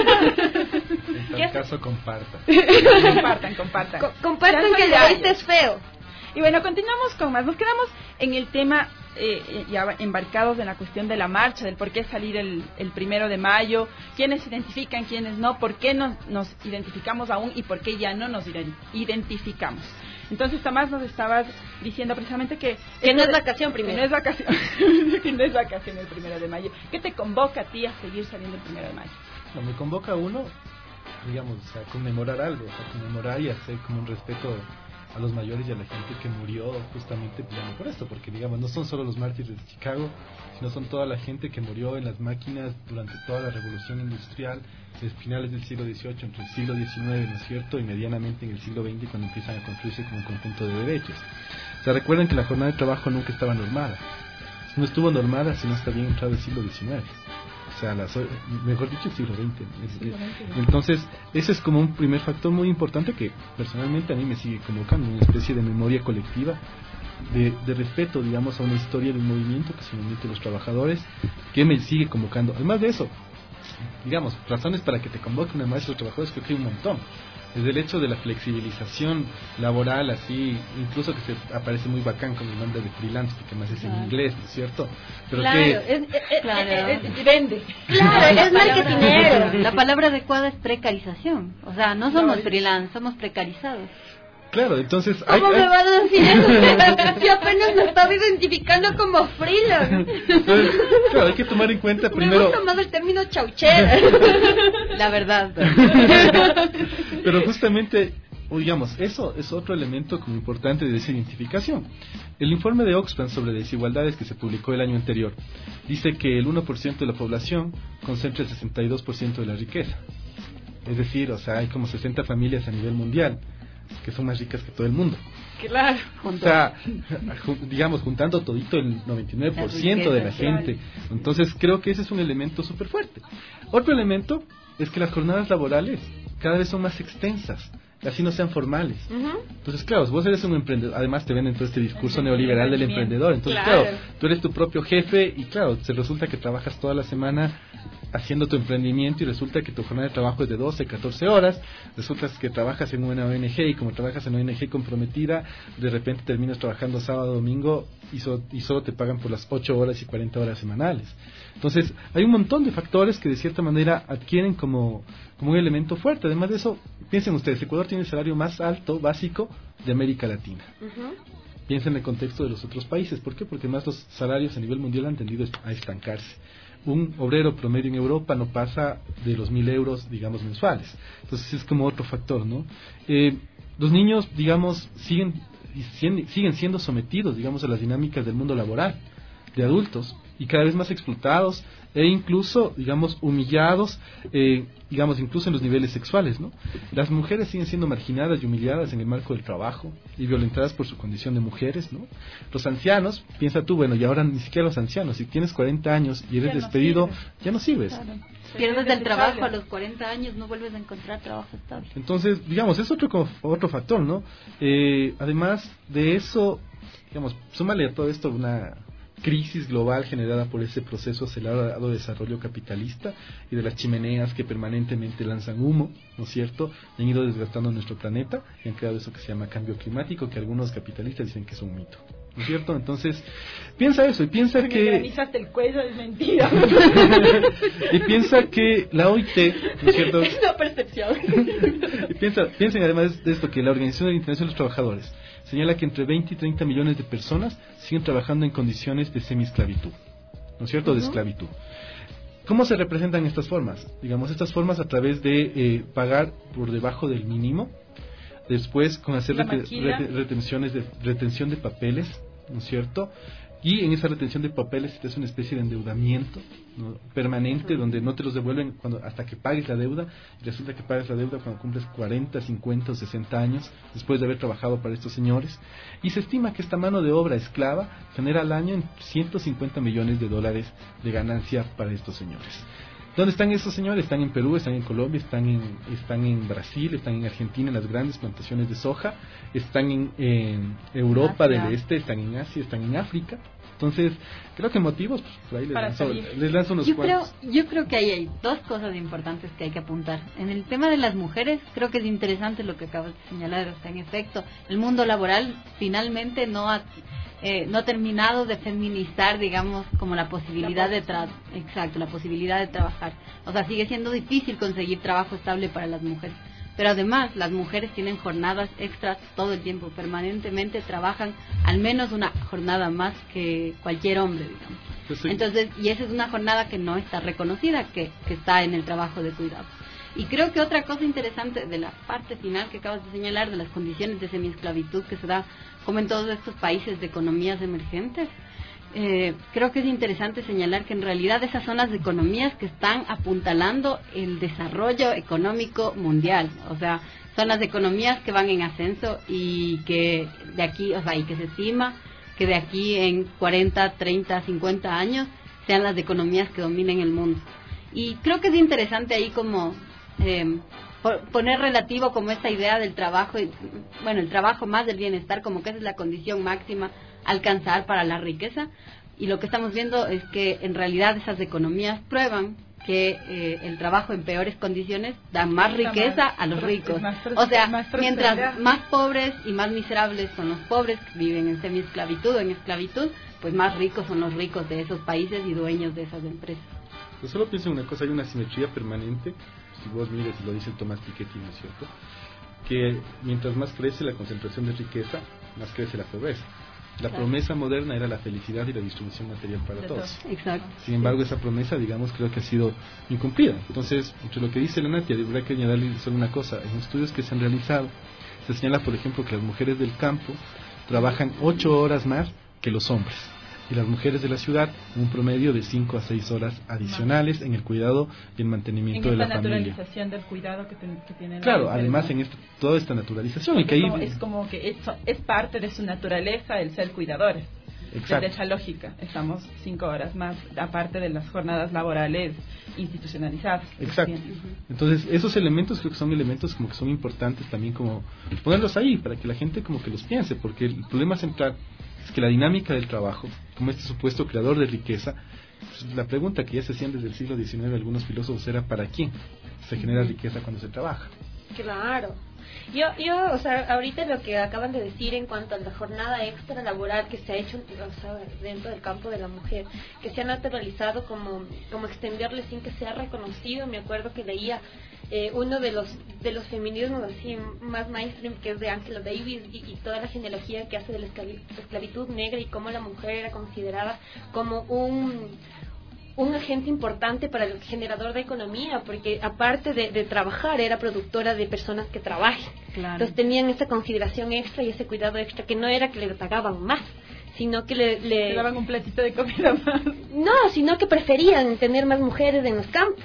En tal caso, compartan. Compartan, compartan. Co compartan que el oíste es feo. Y bueno, continuamos con más. Nos quedamos en el tema, eh, ya embarcados en la cuestión de la marcha, del por qué salir el, el primero de mayo, quiénes se identifican, quiénes no, por qué nos, nos identificamos aún y por qué ya no nos identificamos. Entonces, Tomás, nos estabas diciendo precisamente que... Que no es vacación primero. Que no es vacación, que no es vacación el primero de mayo. ¿Qué te convoca a ti a seguir saliendo el primero de mayo? No, me convoca uno, digamos, a conmemorar algo, a conmemorar y hacer como un respeto a los mayores y a la gente que murió justamente por esto, porque digamos no son solo los mártires de Chicago, sino son toda la gente que murió en las máquinas durante toda la revolución industrial, desde finales del siglo dieciocho, entre el siglo diecinueve, ¿no es cierto?, y medianamente en el siglo veinte, cuando empiezan a construirse como un conjunto de derechos. O sea, recuerden que la jornada de trabajo nunca estaba normada, no estuvo normada si no está bien entrado el siglo diecinueve. O sea, las, mejor dicho, el siglo veinte. Entonces, ese es como un primer factor muy importante que personalmente a mí me sigue convocando, una especie de memoria colectiva, de, de respeto, digamos, a una historia de un movimiento, que es el movimiento de los trabajadores, que me sigue convocando. Además de eso, digamos, razones para que te convoque una marcha de los trabajadores, creo que hay un montón. Desde el hecho de la flexibilización laboral, así, incluso que se aparece muy bacán con el nombre de freelance, porque más es en claro. inglés, ¿no es cierto? Pero claro, que... es, es, claro. Es, es, vende. Claro, es marketinero. La palabra adecuada es precarización. O sea, no somos no, freelance, somos precarizados. Claro, entonces... ¿Cómo hay, me hay... va a decir eso? Yo apenas me estaba identificando como freelance. Entonces, claro, hay que tomar en cuenta primero... Me gusta más el término chauchera. La verdad. Pero justamente, digamos, eso es otro elemento como importante de desidentificación. El informe de Oxfam sobre desigualdades que se publicó el año anterior dice que el uno por ciento de la población concentra el sesenta y dos por ciento de la riqueza. Es decir, o sea, hay como sesenta familias a nivel mundial que son más ricas que todo el mundo. Claro. O sea, digamos, juntando todito el noventa y nueve por ciento de la gente. Entonces, creo que ese es un elemento súper fuerte. Otro elemento es que las jornadas laborales cada vez son más extensas, así no sean formales. Uh-huh. Entonces, claro, vos eres un emprendedor, además te venden todo este discurso neoliberal del emprendedor. Entonces, claro. claro, tú eres tu propio jefe y claro, se resulta que trabajas toda la semana haciendo tu emprendimiento y resulta que tu jornada de trabajo es de doce, catorce horas, resulta que trabajas en una O N G y como trabajas en una O N G comprometida, de repente terminas trabajando sábado, domingo y, so, y solo te pagan por las ocho horas y cuarenta horas semanales. Entonces, hay un montón de factores que de cierta manera adquieren como, como un elemento fuerte. Además de eso, piensen ustedes, Ecuador tiene el salario más alto, básico, de América Latina. Uh-huh. Piensen en el contexto de los otros países. ¿Por qué? Porque más los salarios a nivel mundial han tendido a estancarse. Un obrero promedio en Europa no pasa de los mil euros, digamos, mensuales. Entonces es como otro factor, ¿no? Eh, los niños, digamos, siguen, siguen siendo sometidos, digamos, a las dinámicas del mundo laboral, de adultos, y cada vez más explotados e incluso, digamos, humillados, eh, digamos, incluso en los niveles sexuales, ¿no? Las mujeres siguen siendo marginadas y humilladas en el marco del trabajo y violentadas por su condición de mujeres, ¿no? Los ancianos, piensa tú, bueno, y ahora ni siquiera los ancianos, si tienes cuarenta años y eres ya despedido, no ya no sirves. Claro. Pierdes el trabajo a los cuarenta años, no vuelves a encontrar trabajo estable. Entonces, digamos, es otro, otro factor, ¿no? Eh, además de eso, digamos, súmale a todo esto una crisis global generada por ese proceso acelerado de desarrollo capitalista y de las chimeneas que permanentemente lanzan humo, ¿no es cierto? Y han ido desgastando nuestro planeta y han creado eso que se llama cambio climático, que algunos capitalistas dicen que es un mito, ¿no es cierto? Entonces, piensa eso y piensa me que... Me granizaste el cuello, es mentira. Y piensa que la O I T, ¿no es cierto? Es una percepción. Y piensa, piensen además de esto que la Organización Internacional de los Trabajadores señala que entre veinte y treinta millones de personas siguen trabajando en condiciones de semiesclavitud, ¿no es cierto? Uh-huh. De esclavitud. ¿Cómo se representan estas formas? Digamos, estas formas a través de eh, pagar por debajo del mínimo, después con hacer rete, rete, retenciones de, retención de papeles, ¿no es cierto? Y en esa retención de papeles es una especie de endeudamiento, ¿no?, permanente, donde no te los devuelven cuando hasta que pagues la deuda, y resulta que pagas la deuda cuando cumples cuarenta, cincuenta o sesenta años, después de haber trabajado para estos señores. Y se estima que esta mano de obra esclava genera al año ciento cincuenta millones de dólares de ganancia para estos señores. ¿Dónde están esos señores? Están en Perú, están en Colombia, están en, están en Brasil, están en Argentina, en las grandes plantaciones de soja, están en, en Europa Asia del Este, están en Asia, están en África. Entonces, creo que motivos, pues, por ahí les lanzo, les lanzo unos yo cuantos. Creo, yo creo que ahí hay dos cosas importantes que hay que apuntar. En el tema de las mujeres, creo que es interesante lo que acabas de señalar. O sea, en efecto, el mundo laboral finalmente no ha... Eh, no ha terminado de feminizar, digamos, como la posibilidad de tra exacto, la posibilidad de trabajar. O sea, sigue siendo difícil conseguir trabajo estable para las mujeres. Pero además, las mujeres tienen jornadas extras todo el tiempo, permanentemente trabajan al menos una jornada más que cualquier hombre, digamos. Pues sí. Entonces, y esa es una jornada que no está reconocida, que, que está en el trabajo de cuidado. Y creo que otra cosa interesante de la parte final que acabas de señalar, de las condiciones de semiesclavitud que se da como en todos estos países de economías emergentes, eh, creo que es interesante señalar que en realidad esas son las economías que están apuntalando el desarrollo económico mundial. O sea, son las economías que van en ascenso y que de aquí, o sea, y que se estima que de aquí en cuarenta, treinta, cincuenta años sean las economías que dominen el mundo. Y creo que es interesante ahí como eh, poner relativo como esta idea del trabajo, y, bueno, el trabajo más del bienestar, como que esa es la condición máxima a alcanzar para la riqueza. Y lo que estamos viendo es que en realidad esas economías prueban que eh, el trabajo en peores condiciones da más riqueza a los ricos. O sea, mientras más pobres y más miserables son los pobres que viven en semiesclavitud o en esclavitud, pues más ricos son los ricos de esos países y dueños de esas empresas. Yo solo pienso en una cosa, hay una simetría permanente, si vos mires, lo dice Tomás Piketty, ¿no es cierto?, que mientras más crece la concentración de riqueza, más crece la pobreza. La claro. promesa moderna era la felicidad y la distribución material para todos. Exacto. Sin embargo, esa promesa, digamos, creo que ha sido incumplida. Entonces, entre lo que dice la Natia, habrá que añadirle solo una cosa. En estudios que se han realizado, se señala, por ejemplo, que las mujeres del campo trabajan ocho horas más que los hombres. Y las mujeres de la ciudad, un promedio de cinco a seis horas adicionales en el cuidado y el mantenimiento de la familia. En esta naturalización del cuidado que, ten, que tienen. Claro, además en esto, toda esta naturalización. Y que es, ahí... como, es como que es, es parte de su naturaleza el ser cuidadores. Exacto. Desde esa lógica, estamos cinco horas más, aparte de las jornadas laborales institucionalizadas. Exacto. Entonces, esos elementos creo que son elementos como que son importantes también como ponerlos ahí, para que la gente como que los piense, porque el problema central es que la dinámica del trabajo, como este supuesto creador de riqueza, pues la pregunta que ya se hacían desde el siglo diecinueve algunos filósofos era ¿para quién se genera riqueza cuando se trabaja? Claro. Yo, yo, o sea, ahorita lo que acaban de decir en cuanto a la jornada extra laboral que se ha hecho, o sea, dentro del campo de la mujer, que se ha naturalizado como, como extenderle sin que sea reconocido. Me acuerdo que leía eh, uno de los de los feminismos así más mainstream, que es de Angela Davis, y, y toda la genealogía que hace de la esclavitud negra y cómo la mujer era considerada como un un agente importante para el generador de economía, porque aparte de, de trabajar, era productora de personas que trabajen. Claro. Entonces tenían esa consideración extra y ese cuidado extra, que no era que le pagaban más, sino que le... le... le daban un platito de comida más. No, sino que preferían tener más mujeres en los campos.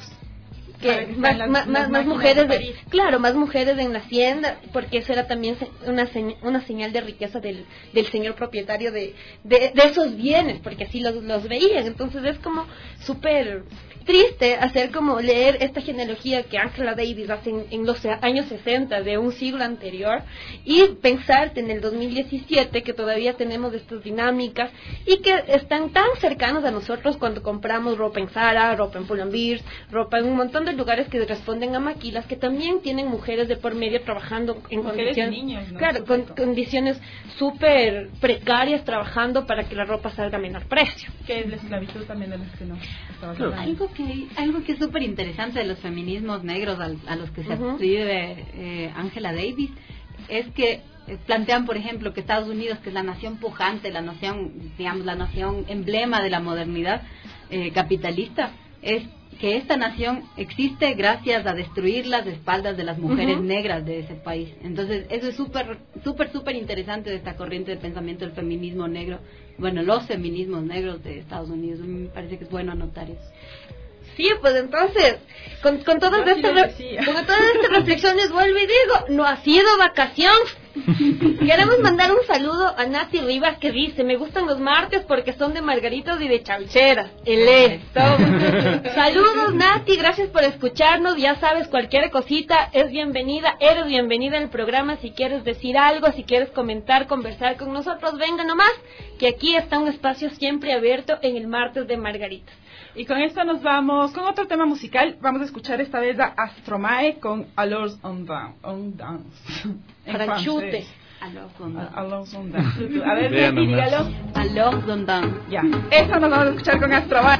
Que más, las, más, las más mujeres de, claro, más mujeres en la hacienda, porque eso era también una señal, una señal de riqueza del, del señor propietario de, de, de esos bienes, porque así los, los veían. Entonces es como súper triste hacer como leer esta genealogía que Angela Davis hace en, en los años sesenta de un siglo anterior, y pensarte en el dos mil diecisiete que todavía tenemos estas dinámicas y que están tan cercanos a nosotros cuando compramos ropa en Zara, ropa en Pull&Bear, ropa en un montón de lugares que responden a maquilas, que también tienen mujeres de por medio trabajando en mujeres condiciones, y niños, ¿no? Claro, con condiciones súper precarias, trabajando para que la ropa salga a menor precio. Que es la esclavitud también de las que no estaba claro. Algo que algo que es súper interesante de los feminismos negros al, a los que se uh-huh. adscribe eh, Angela Davis es que eh, plantean, por ejemplo, que Estados Unidos, que es la nación pujante, la nación, digamos, la nación emblema de la modernidad eh, capitalista, es que esta nación existe gracias a destruir las espaldas de las mujeres uh-huh. negras de ese país. Entonces, eso es súper, súper, súper interesante de esta corriente de pensamiento del feminismo negro. Bueno, los feminismos negros de Estados Unidos. Me parece que es bueno anotar eso. Sí, pues entonces, con, con todas estas re- con todas estas reflexiones vuelvo y digo, no ha sido vacación. Queremos mandar un saludo a Nati Rivas que dice, me gustan los martes porque son de margaritos y de chaucheras. El Saludos Nati, gracias por escucharnos, ya sabes, cualquier cosita es bienvenida, eres bienvenida en el programa, si quieres decir algo, si quieres comentar, conversar con nosotros, venga nomás, que aquí está un espacio siempre abierto en el martes de margaritas. Y con esto nos vamos con otro tema musical. Vamos a escuchar esta vez a Astromae con Alors on, dan- on Dance. Franchute. Alors on Dance. Alors on Dance. A ver, Betty, dígalo. Alors on Dance. Ya. Esto nos vamos a escuchar con Astromae.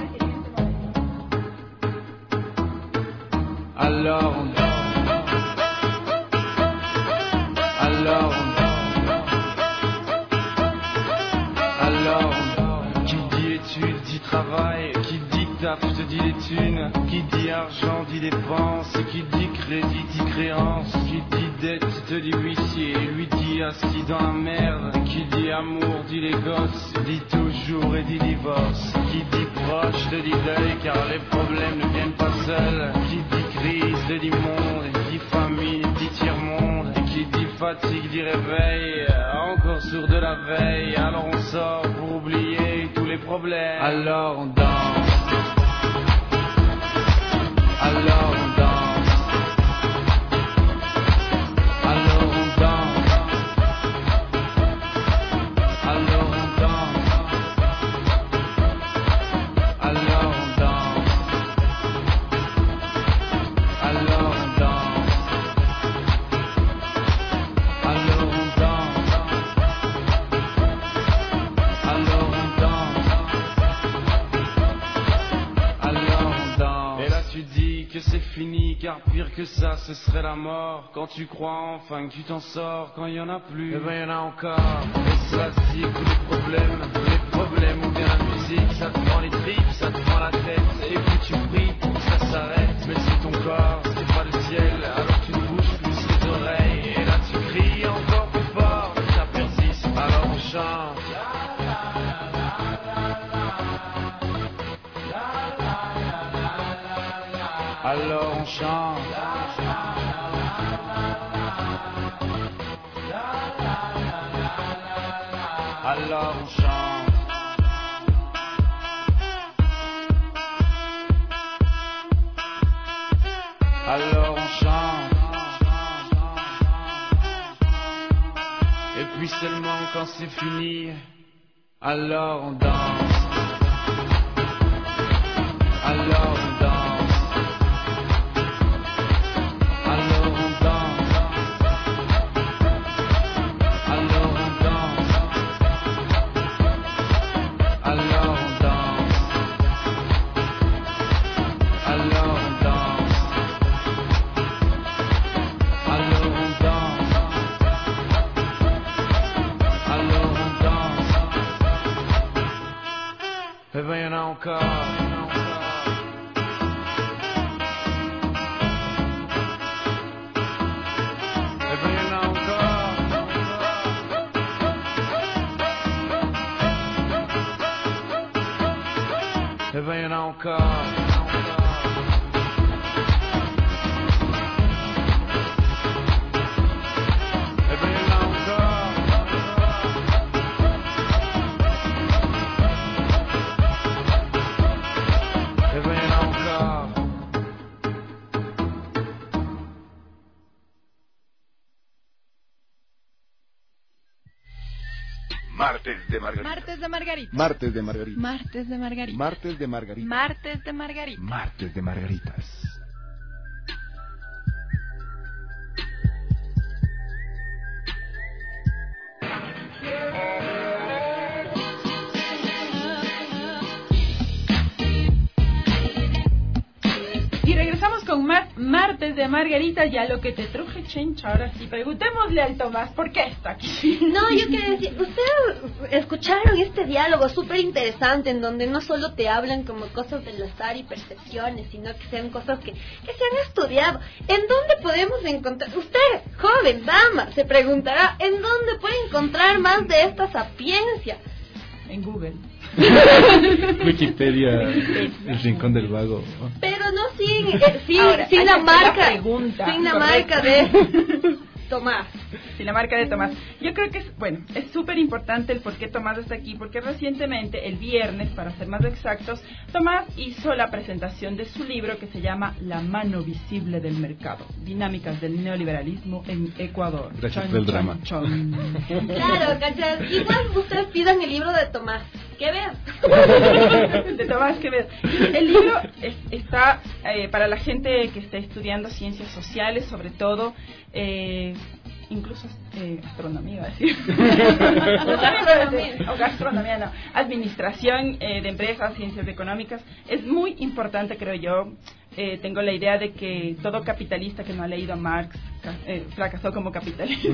Alors on danse. Alors on danse. Alors on danse. Qui dit études dit travail. Qui dit taf te dit les thunes. Qui dit argent dit dépenses. Qui dit crédit dit créance. Qui dit dette te dit huissier. Lui dit assis dans la merde. Qui dit amour dit les gosses. Dit toujours et dit divorce. Qui dit proche te dit deuil car les problèmes ne viennent pas seuls. Qui dit crise te dit monde. Qui dit famille dit tiers-monde. Et qui dit fatigue dit réveil. Encore sourd de la veille. Alors on sort pour oublier tous les problèmes. Alors on danse. Alors on danse. Alors on danse. Alors on danse. Alors on danse. Alors on danse. Alors on danse. Alors on danse. Alors on danse. Et là tu dis que c'est fini, car pire que ça ce serait la mort. Quand tu crois enfin que tu t'en sors, quand il y en a plus, eh ben y en a encore. Et cela c'est tous les problèmes, les problèmes ou bien la musique, ça te prend les tripes, ça te prend la tête. Et puis tu pries pour que ça s'arrête, mais c'est ton corps, c'est pas le ciel. Alors tu ne bouges plus les oreilles, et là tu cries encore plus fort, mais ça persiste, alors on chante. Alors on chante. Alors on chante. Alors on chante. Et puis seulement quand c'est fini, alors on danse. Alors on danse. Alors on danse. Alors on danse. Alors on danse. Alors on danse. Alors on danse. Alors on danse. Eh ben y'en a encore. Eh ben y'en a encore. Eh ben y'en a encore. Eh ben y'en a encore. Martes de Margarita. Martes de Margarita. Martes de Margarita. Martes de Margarita. Martes de Margarita. Martes de Margarita. Martes de Margaritas. Y regresamos con más martes de Margarita, ya lo que te truje, chencha. Ahora sí, preguntémosle al Tomás, ¿por qué está aquí? No, yo quiero decir, ustedes escucharon este diálogo súper interesante en donde no solo te hablan como cosas del azar y percepciones, sino que sean cosas que, que se han estudiado. ¿En dónde podemos encontrar? Usted, joven, dama, se preguntará, ¿en dónde puede encontrar más de esta sapiencia? En Google. Wikipedia, el rincón del vago. Pero no sin, eh, sin, Ahora, sin la marca, la pregunta, sin la correcto. marca de Tomás. Sin la marca de Tomás. Yo creo que es, bueno, es súper importante el por qué Tomás está aquí, porque recientemente, el viernes, para ser más exactos, Tomás hizo la presentación de su libro que se llama La mano visible del mercado, dinámicas del neoliberalismo en Ecuador. Gracias por el drama. Claro, ¿cachai? Igual ustedes pidan el libro de Tomás, que vean. De Tomás, que vean. El libro es, está eh, para la gente que está estudiando ciencias sociales, sobre todo, eh, incluso eh, astronomía, iba a decir. o, gastronomía. o gastronomía, no. Administración eh, de empresas, ciencias económicas. Es muy importante, creo yo. Eh, tengo la idea de que todo capitalista que no ha leído Marx eh, fracasó como capitalista.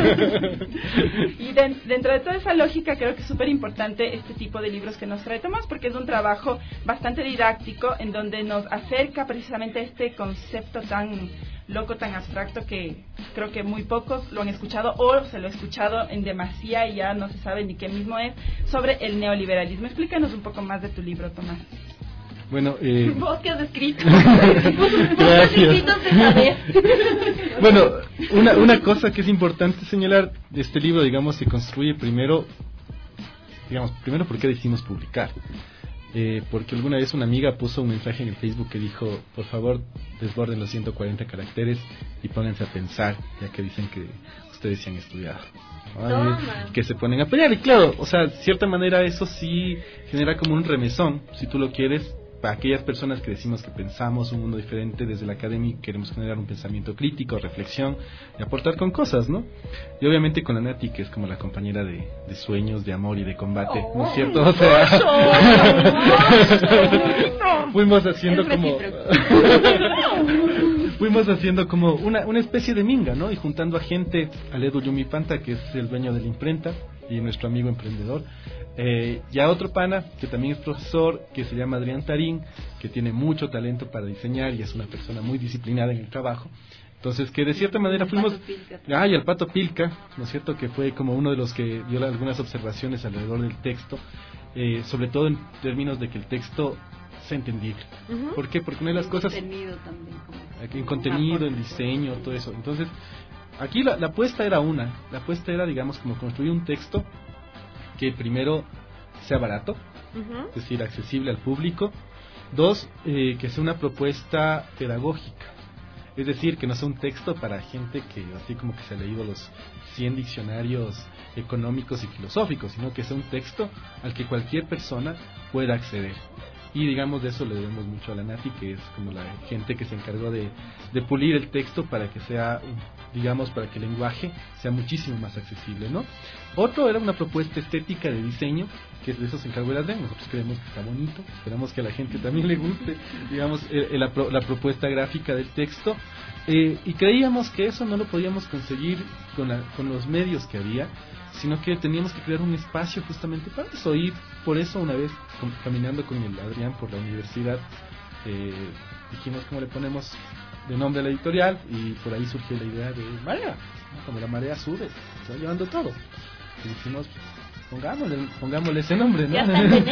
Y de, dentro de toda esa lógica creo que es súper importante este tipo de libros que nos trae Tomás, porque es un trabajo bastante didáctico en donde nos acerca precisamente a este concepto tan loco, tan abstracto, que creo que muy pocos lo han escuchado o se lo ha escuchado en demasía y ya no se sabe ni qué mismo es, sobre el neoliberalismo. Explícanos un poco más de tu libro, Tomás. Bueno, eh... vos que has escrito. Gracias. Bueno, una, una cosa que es importante señalar de este libro, digamos, se construye primero, digamos, primero porque decidimos publicar. Eh, porque alguna vez una amiga puso un mensaje en el Facebook que dijo, por favor, desborden los ciento cuarenta caracteres y pónganse a pensar, ya que dicen que ustedes se han estudiado. Ay, que se ponen a pelear. Y claro, o sea, de cierta manera eso sí genera como un remesón, si tú lo quieres, para aquellas personas que decimos que pensamos un mundo diferente desde la academia y queremos generar un pensamiento crítico, reflexión y aportar con cosas, ¿no? Y obviamente con la Nati, que es como la compañera de, de sueños, de amor y de combate, ¿no es cierto? O sea, fuimos haciendo como fuimos haciendo como una, una especie de minga, ¿no? Y juntando a gente, a Ledo Yumipanta, que es el dueño de la imprenta y nuestro amigo emprendedor, eh, y a otro pana que también es profesor, que se llama Adrián Tarín, que tiene mucho talento para diseñar y es una persona muy disciplinada en el trabajo. Entonces, que de cierta manera fuimos... Ah, y al Pato Pilca, ¿no es cierto? Que fue como uno de los que dio algunas observaciones alrededor del texto, eh, sobre todo en términos de que el texto sea entendible. Uh-huh. ¿Por qué? Porque una de las cosas... Contenido también. Como... En contenido, en diseño, todo eso. Entonces, aquí la, la apuesta era una. La apuesta era, digamos, como construir un texto que primero sea barato, uh-huh. es decir, accesible al público. Dos, eh, que sea una propuesta pedagógica. Es decir, que no sea un texto para gente que así como que se ha leído los cien diccionarios económicos y filosóficos, sino que sea un texto al que cualquier persona pueda acceder. Y digamos, de eso le debemos mucho a la Nati, que es como la gente que se encargó de, de pulir el texto para que sea, digamos, para que el lenguaje sea muchísimo más accesible, ¿no? Otro era una propuesta estética de diseño, que de eso se encargó el Adrián. Nosotros creemos que está bonito, esperamos que a la gente también le guste, digamos, el, el, la, la propuesta gráfica del texto, eh, y creíamos que eso no lo podíamos conseguir con, la, con los medios que había, sino que teníamos que crear un espacio justamente para eso. Y por eso, una vez con, caminando con el Adrián por la universidad, eh, dijimos cómo le ponemos de nombre a la editorial, y por ahí surgió la idea de marea, ¿no? Como la marea sube, se va llevando todo. Y dijimos, pongámosle, pongámosle ese nombre, ¿no? Ya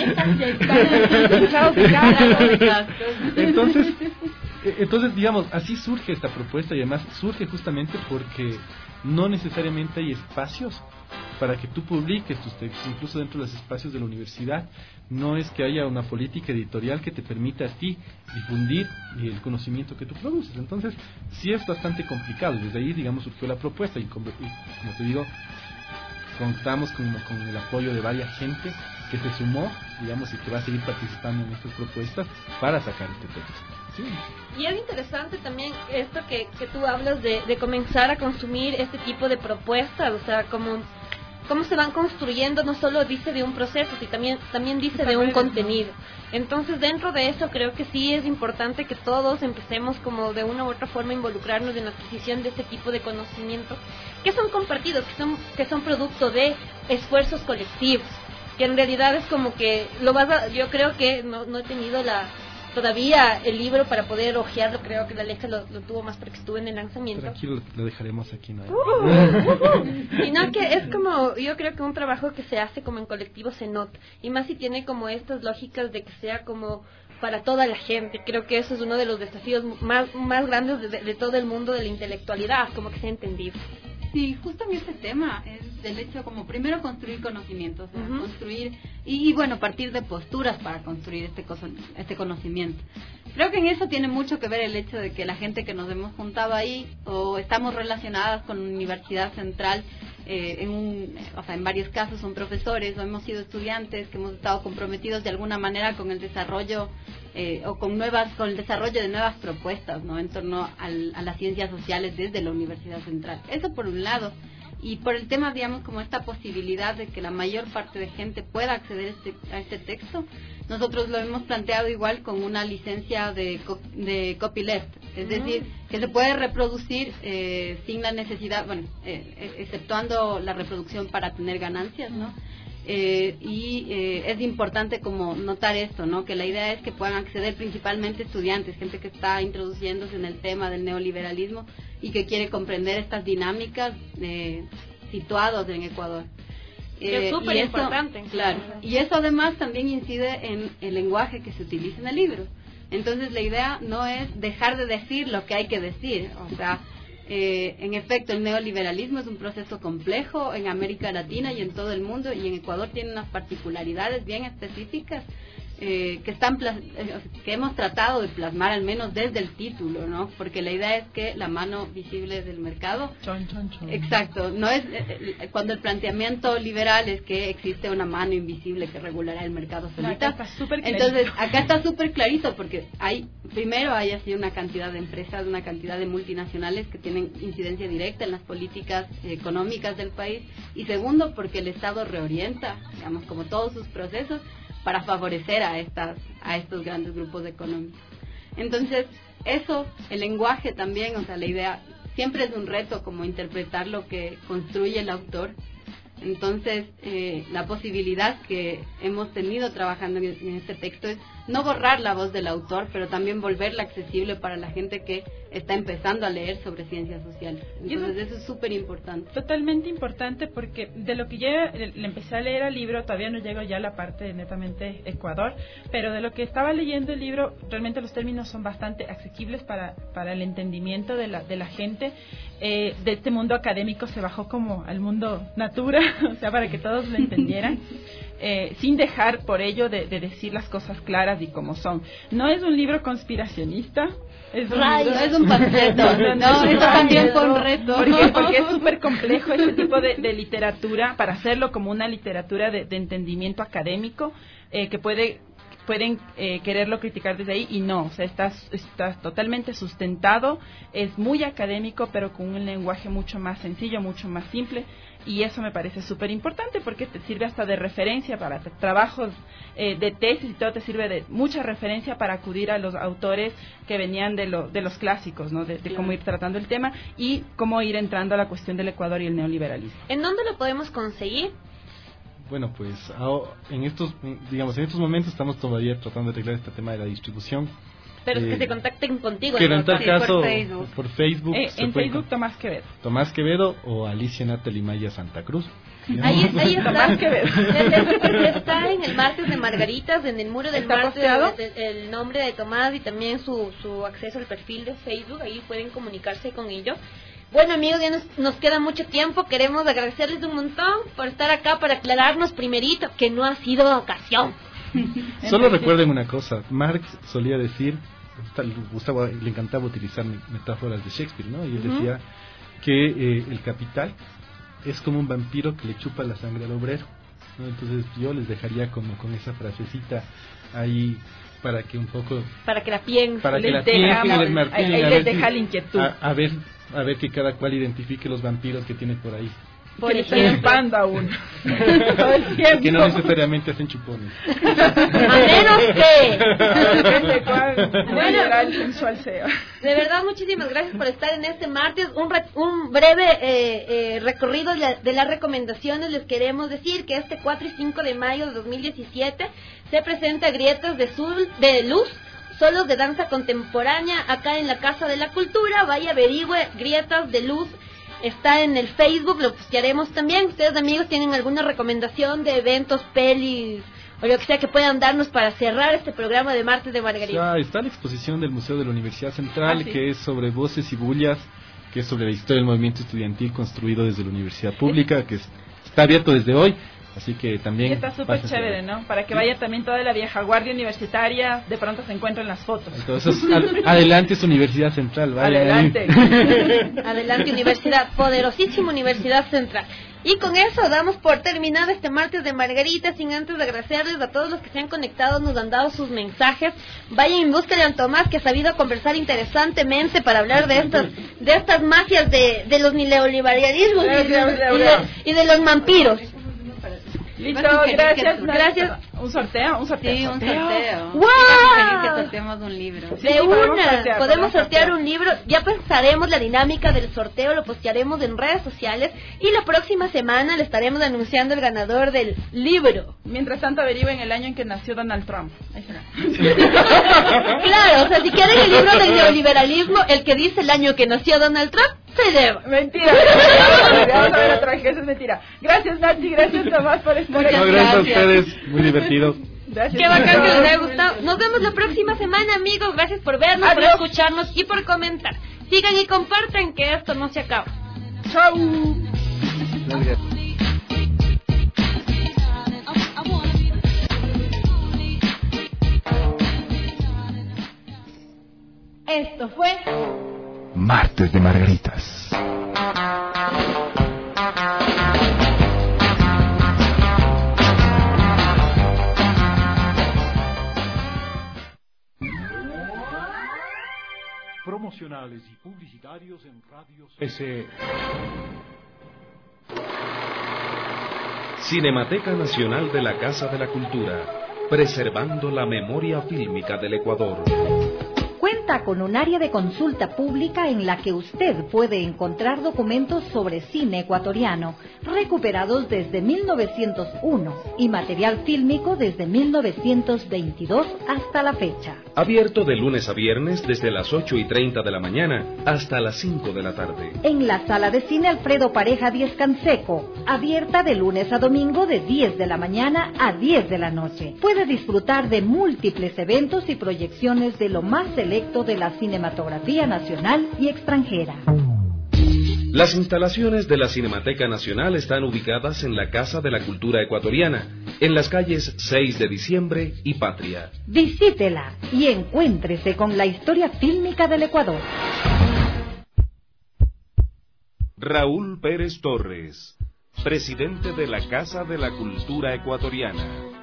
está, entonces, entonces, digamos, así surge esta propuesta, y además surge justamente porque no necesariamente hay espacios para que tú publiques tus textos, incluso dentro de los espacios de la universidad. No es que haya una política editorial que te permita a ti difundir el conocimiento que tú produces. Entonces, sí es bastante complicado. Desde ahí, digamos, surgió la propuesta, y como, y como te digo, contamos con, con el apoyo de varias gente que se sumó, digamos, y que va a seguir participando en estas propuestas para sacar este texto. Sí. Y es interesante también esto que, que tú hablas de, de comenzar a consumir este tipo de propuestas, o sea, como cómo se van construyendo, no solo dice de un proceso, sino también, también dice de un contenido. Entonces, dentro de eso, creo que sí es importante que todos empecemos como de una u otra forma a involucrarnos en la adquisición de este tipo de conocimientos que son compartidos, que son, que son producto de esfuerzos colectivos, que en realidad es como que lo vas a, yo creo que no, no he tenido la todavía el libro para poder hojearlo, creo que la Alexa lo, lo tuvo más porque estuvo en el lanzamiento. Tranquilo, lo dejaremos aquí, ¿no? Uh, uh, uh. Sino que es como, yo creo que un trabajo que se hace como en colectivo se nota, y más si tiene como estas lógicas de que sea como para toda la gente. Creo que eso es uno de los desafíos más, más grandes de, de todo el mundo de la intelectualidad, como que se ha entendido. Sí, justo en este tema es el hecho como primero construir conocimientos, ¿no? uh-huh. construir y, y bueno, partir de posturas para construir este, coso, este conocimiento. Creo que en eso tiene mucho que ver el hecho de que la gente que nos hemos juntado ahí o estamos relacionadas con la Universidad Central, eh, en un, o sea, en varios casos son profesores o hemos sido estudiantes que hemos estado comprometidos de alguna manera con el desarrollo eh, o con nuevas con el desarrollo de nuevas propuestas, ¿no? En torno al, a las ciencias sociales desde la Universidad Central. Eso por un lado. Y por el tema, digamos, como esta posibilidad de que la mayor parte de gente pueda acceder a este, a este texto, nosotros lo hemos planteado igual con una licencia de, de copyleft, es uh-huh. decir, que se puede reproducir eh, sin la necesidad, bueno, eh, exceptuando la reproducción para tener ganancias, ¿no? Eh, y eh, es importante como notar esto, ¿no? Que la idea es que puedan acceder principalmente estudiantes, gente que está introduciéndose en el tema del neoliberalismo y que quiere comprender estas dinámicas eh, situados en Ecuador. Eh, es súper importante. Claro, y eso además también incide en el lenguaje que se utiliza en el libro. Entonces la idea no es dejar de decir lo que hay que decir, o sea, Eh, en efecto, el neoliberalismo es un proceso complejo en América Latina y en todo el mundo, y en Ecuador tiene unas particularidades bien específicas eh, que están plas- que hemos tratado de plasmar al menos desde el título, ¿no? Porque la idea es que la mano visible del mercado, chon, chon, chon. exacto, no es eh, cuando el planteamiento liberal es que existe una mano invisible que regulará el mercado solita. Acá está súper clarito. Entonces acá está súper clarito porque hay primero hay así una cantidad de empresas, una cantidad de multinacionales que tienen incidencia directa en las políticas eh, económicas del país, y segundo porque el Estado reorienta, digamos, como todos sus procesos para favorecer a estas a estos grandes grupos económicos. Entonces, eso, el lenguaje también, o sea, la idea siempre es un reto como interpretar lo que construye el autor. Entonces, eh, la posibilidad que hemos tenido trabajando en, en este texto es no borrar la voz del autor, pero también volverla accesible para la gente que está empezando a leer sobre ciencias sociales. Entonces, eso, eso es súper importante. Totalmente importante, porque de lo que ya le empecé a leer al libro, todavía no llego ya a la parte netamente Ecuador, pero de lo que estaba leyendo el libro, realmente los términos son bastante asequibles para, para el entendimiento de la, de la gente. Eh, de este mundo académico se bajó como al mundo natura, o sea, para que todos lo entendieran. Eh, sin dejar por ello de, de decir las cosas claras y como son. No es un libro conspiracionista, es un, Ray, libro, no es un panfleto, no, no, eso también fue un reto. Porque, porque es súper complejo este tipo de, de literatura, para hacerlo como una literatura de, de entendimiento académico, eh, que puede pueden eh, quererlo criticar desde ahí, y no, o sea, está, está totalmente sustentado, es muy académico, pero con un lenguaje mucho más sencillo, mucho más simple, y eso me parece súper importante porque te sirve hasta de referencia para trabajos eh, de tesis, y todo te sirve de mucha referencia para acudir a los autores que venían de, lo, de los clásicos, ¿no? De, de cómo ir tratando el tema y cómo ir entrando a la cuestión del Ecuador y el neoliberalismo. ¿En dónde lo podemos conseguir? Bueno, pues en estos, digamos, en estos momentos estamos todavía tratando de arreglar este tema de la distribución. Pero eh, que se contacten contigo. Pero en tal sí, caso, por Facebook. por Facebook eh, en Facebook con... Tomás Quevedo. Tomás Quevedo o Alicia Natalie Maya Santa Cruz. Ahí, ahí está. Tomás Quevedo. Está en el martes de Margaritas, en el muro del ¿Está martes, posteado? el, el nombre de Tomás y también su, su acceso al perfil de Facebook. Ahí pueden comunicarse con ellos. Bueno, amigos, ya nos, nos queda mucho tiempo. Queremos agradecerles un montón por estar acá para aclararnos primerito que no ha sido ocasión. Solo recuerden una cosa, Marx solía decir, Gustavo le encantaba utilizar metáforas de Shakespeare, ¿no? Y él decía uh-huh. que eh, el capital es como un vampiro que le chupa la sangre al obrero, ¿no? Entonces yo les dejaría como con esa frasecita ahí para que un poco... Para que la piensen. Para que la piensen y les martillen. Ahí les deja la inquietud. A, a ver... a ver que cada cual identifique los vampiros que tiene por ahí. Por que están chupando aún. Todo el tiempo. Que no necesariamente hacen chupones. A menos que. Depende cuál bueno, sensual sea. De verdad, muchísimas gracias por estar en este martes. Un, re, un breve eh, eh, recorrido de, la, de las recomendaciones. Les queremos decir que este cuatro y cinco de mayo de dos mil diecisiete se presenta Grietas de, Sul, de Luz, solos de danza contemporánea acá en la Casa de la Cultura. Vaya, averigüe Grietas de Luz. Está en el Facebook, lo postearemos también. Ustedes, amigos, tienen alguna recomendación de eventos, pelis o lo que sea que puedan darnos para cerrar este programa de Martes de Margarita. O sea, está la exposición del Museo de la Universidad Central, ah, ¿sí? que es sobre voces y bullas, que es sobre la historia del movimiento estudiantil construido desde la universidad pública, que es, está abierto desde hoy. Así que también... Y está súper chévere, ¿no? Para que vaya también toda la vieja guardia universitaria, de pronto se encuentren las fotos. Entonces, al, adelante es Universidad Central, vaya. Adelante. Adelante, Universidad, poderosísima Universidad Central. Y con eso damos por terminado este martes de Margarita, sin antes de agradecerles a todos los que se han conectado, nos han dado sus mensajes. Vayan en busca de Don Tomás, que ha sabido conversar interesantemente para hablar de estas de estas magias de, de los neoliberalismos y, y, de, y de los vampiros. Listo, gracias, gracias. Un sorteo, un sorteo. Sí, un sorteo. ¡Wow! Que sorteemos un libro. De sí, una, sortear, podemos sortear un libro. Ya pensaremos la dinámica del sorteo, lo postearemos en redes sociales y la próxima semana le estaremos anunciando el ganador del libro. Mientras tanto, averigüen el año en que nació Donald Trump. Ahí será. Claro, o sea, si quieren el libro del neoliberalismo, el que dice el año que nació Donald Trump, se lleva. Mentira. Vamos a ver otra vez, eso es mentira. Gracias, Nancy, gracias, Tomás, por estar aquí. No, gracias a ustedes, muy divertido. Gracias. Qué bacán que les haya gustado. Nos vemos la próxima semana, amigos. Gracias por vernos, Adiós. por escucharnos y por comentar. Sigan y compartan, que esto no se acaba. Chau. Gracias. Esto fue Martes de Margaritas. Promocionales y publicitarios en radios S. Cinemateca Nacional de la Casa de la Cultura, preservando la memoria fílmica del Ecuador. Cuenta con un área de consulta pública en la que usted puede encontrar documentos sobre cine ecuatoriano, recuperados desde mil novecientos uno, y material fílmico desde mil novecientos veintidós hasta la fecha. Abierto de lunes a viernes desde las ocho y treinta de la mañana hasta las cinco de la tarde. En la sala de cine Alfredo Pareja Díez Canseco, abierta de lunes a domingo de diez de la mañana a diez de la noche. Puede disfrutar de múltiples eventos y proyecciones de lo más selecto de la cinematografía nacional y extranjera. Las instalaciones de la Cinemateca Nacional están ubicadas en la Casa de la Cultura Ecuatoriana, en las calles seis de diciembre y Patria. Visítela y encuéntrese con la historia fílmica del Ecuador. Raúl Pérez Torres, presidente de la Casa de la Cultura Ecuatoriana.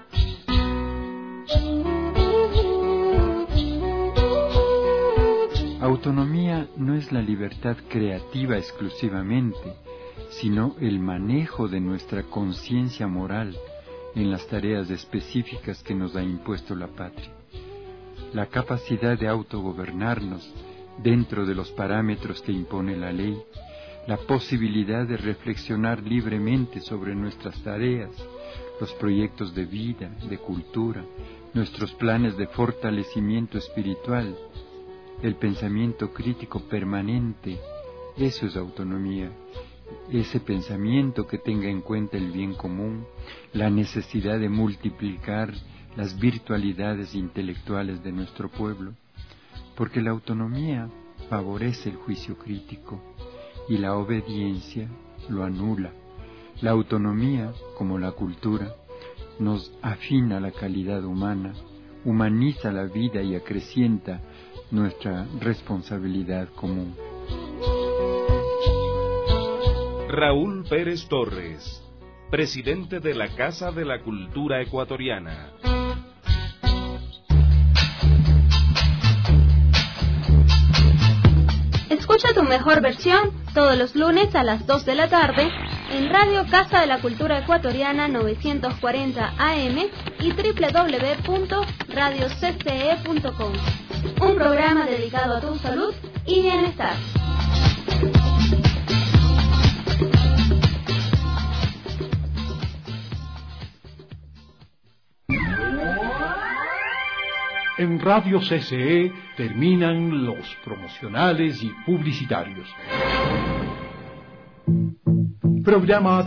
Autonomía no es la libertad creativa exclusivamente, sino el manejo de nuestra conciencia moral en las tareas específicas que nos ha impuesto la patria. La capacidad de autogobernarnos dentro de los parámetros que impone la ley, la posibilidad de reflexionar libremente sobre nuestras tareas, los proyectos de vida, de cultura, nuestros planes de fortalecimiento espiritual, el pensamiento crítico permanente, eso es autonomía. Ese pensamiento que tenga en cuenta el bien común, la necesidad de multiplicar las virtualidades intelectuales de nuestro pueblo, porque la autonomía favorece el juicio crítico y la obediencia lo anula. La autonomía, como la cultura, nos afina la calidad humana, humaniza la vida y acrecienta nuestra responsabilidad común. Raúl Pérez Torres, presidente de la Casa de la Cultura Ecuatoriana. Escucha tu mejor versión todos los lunes a las dos de la tarde en Radio Casa de la Cultura Ecuatoriana novecientos cuarenta A M y doble u doble u doble u punto radio c c e punto com. Un programa dedicado a tu salud y bienestar. En Radio C C E terminan los promocionales y publicitarios. Programa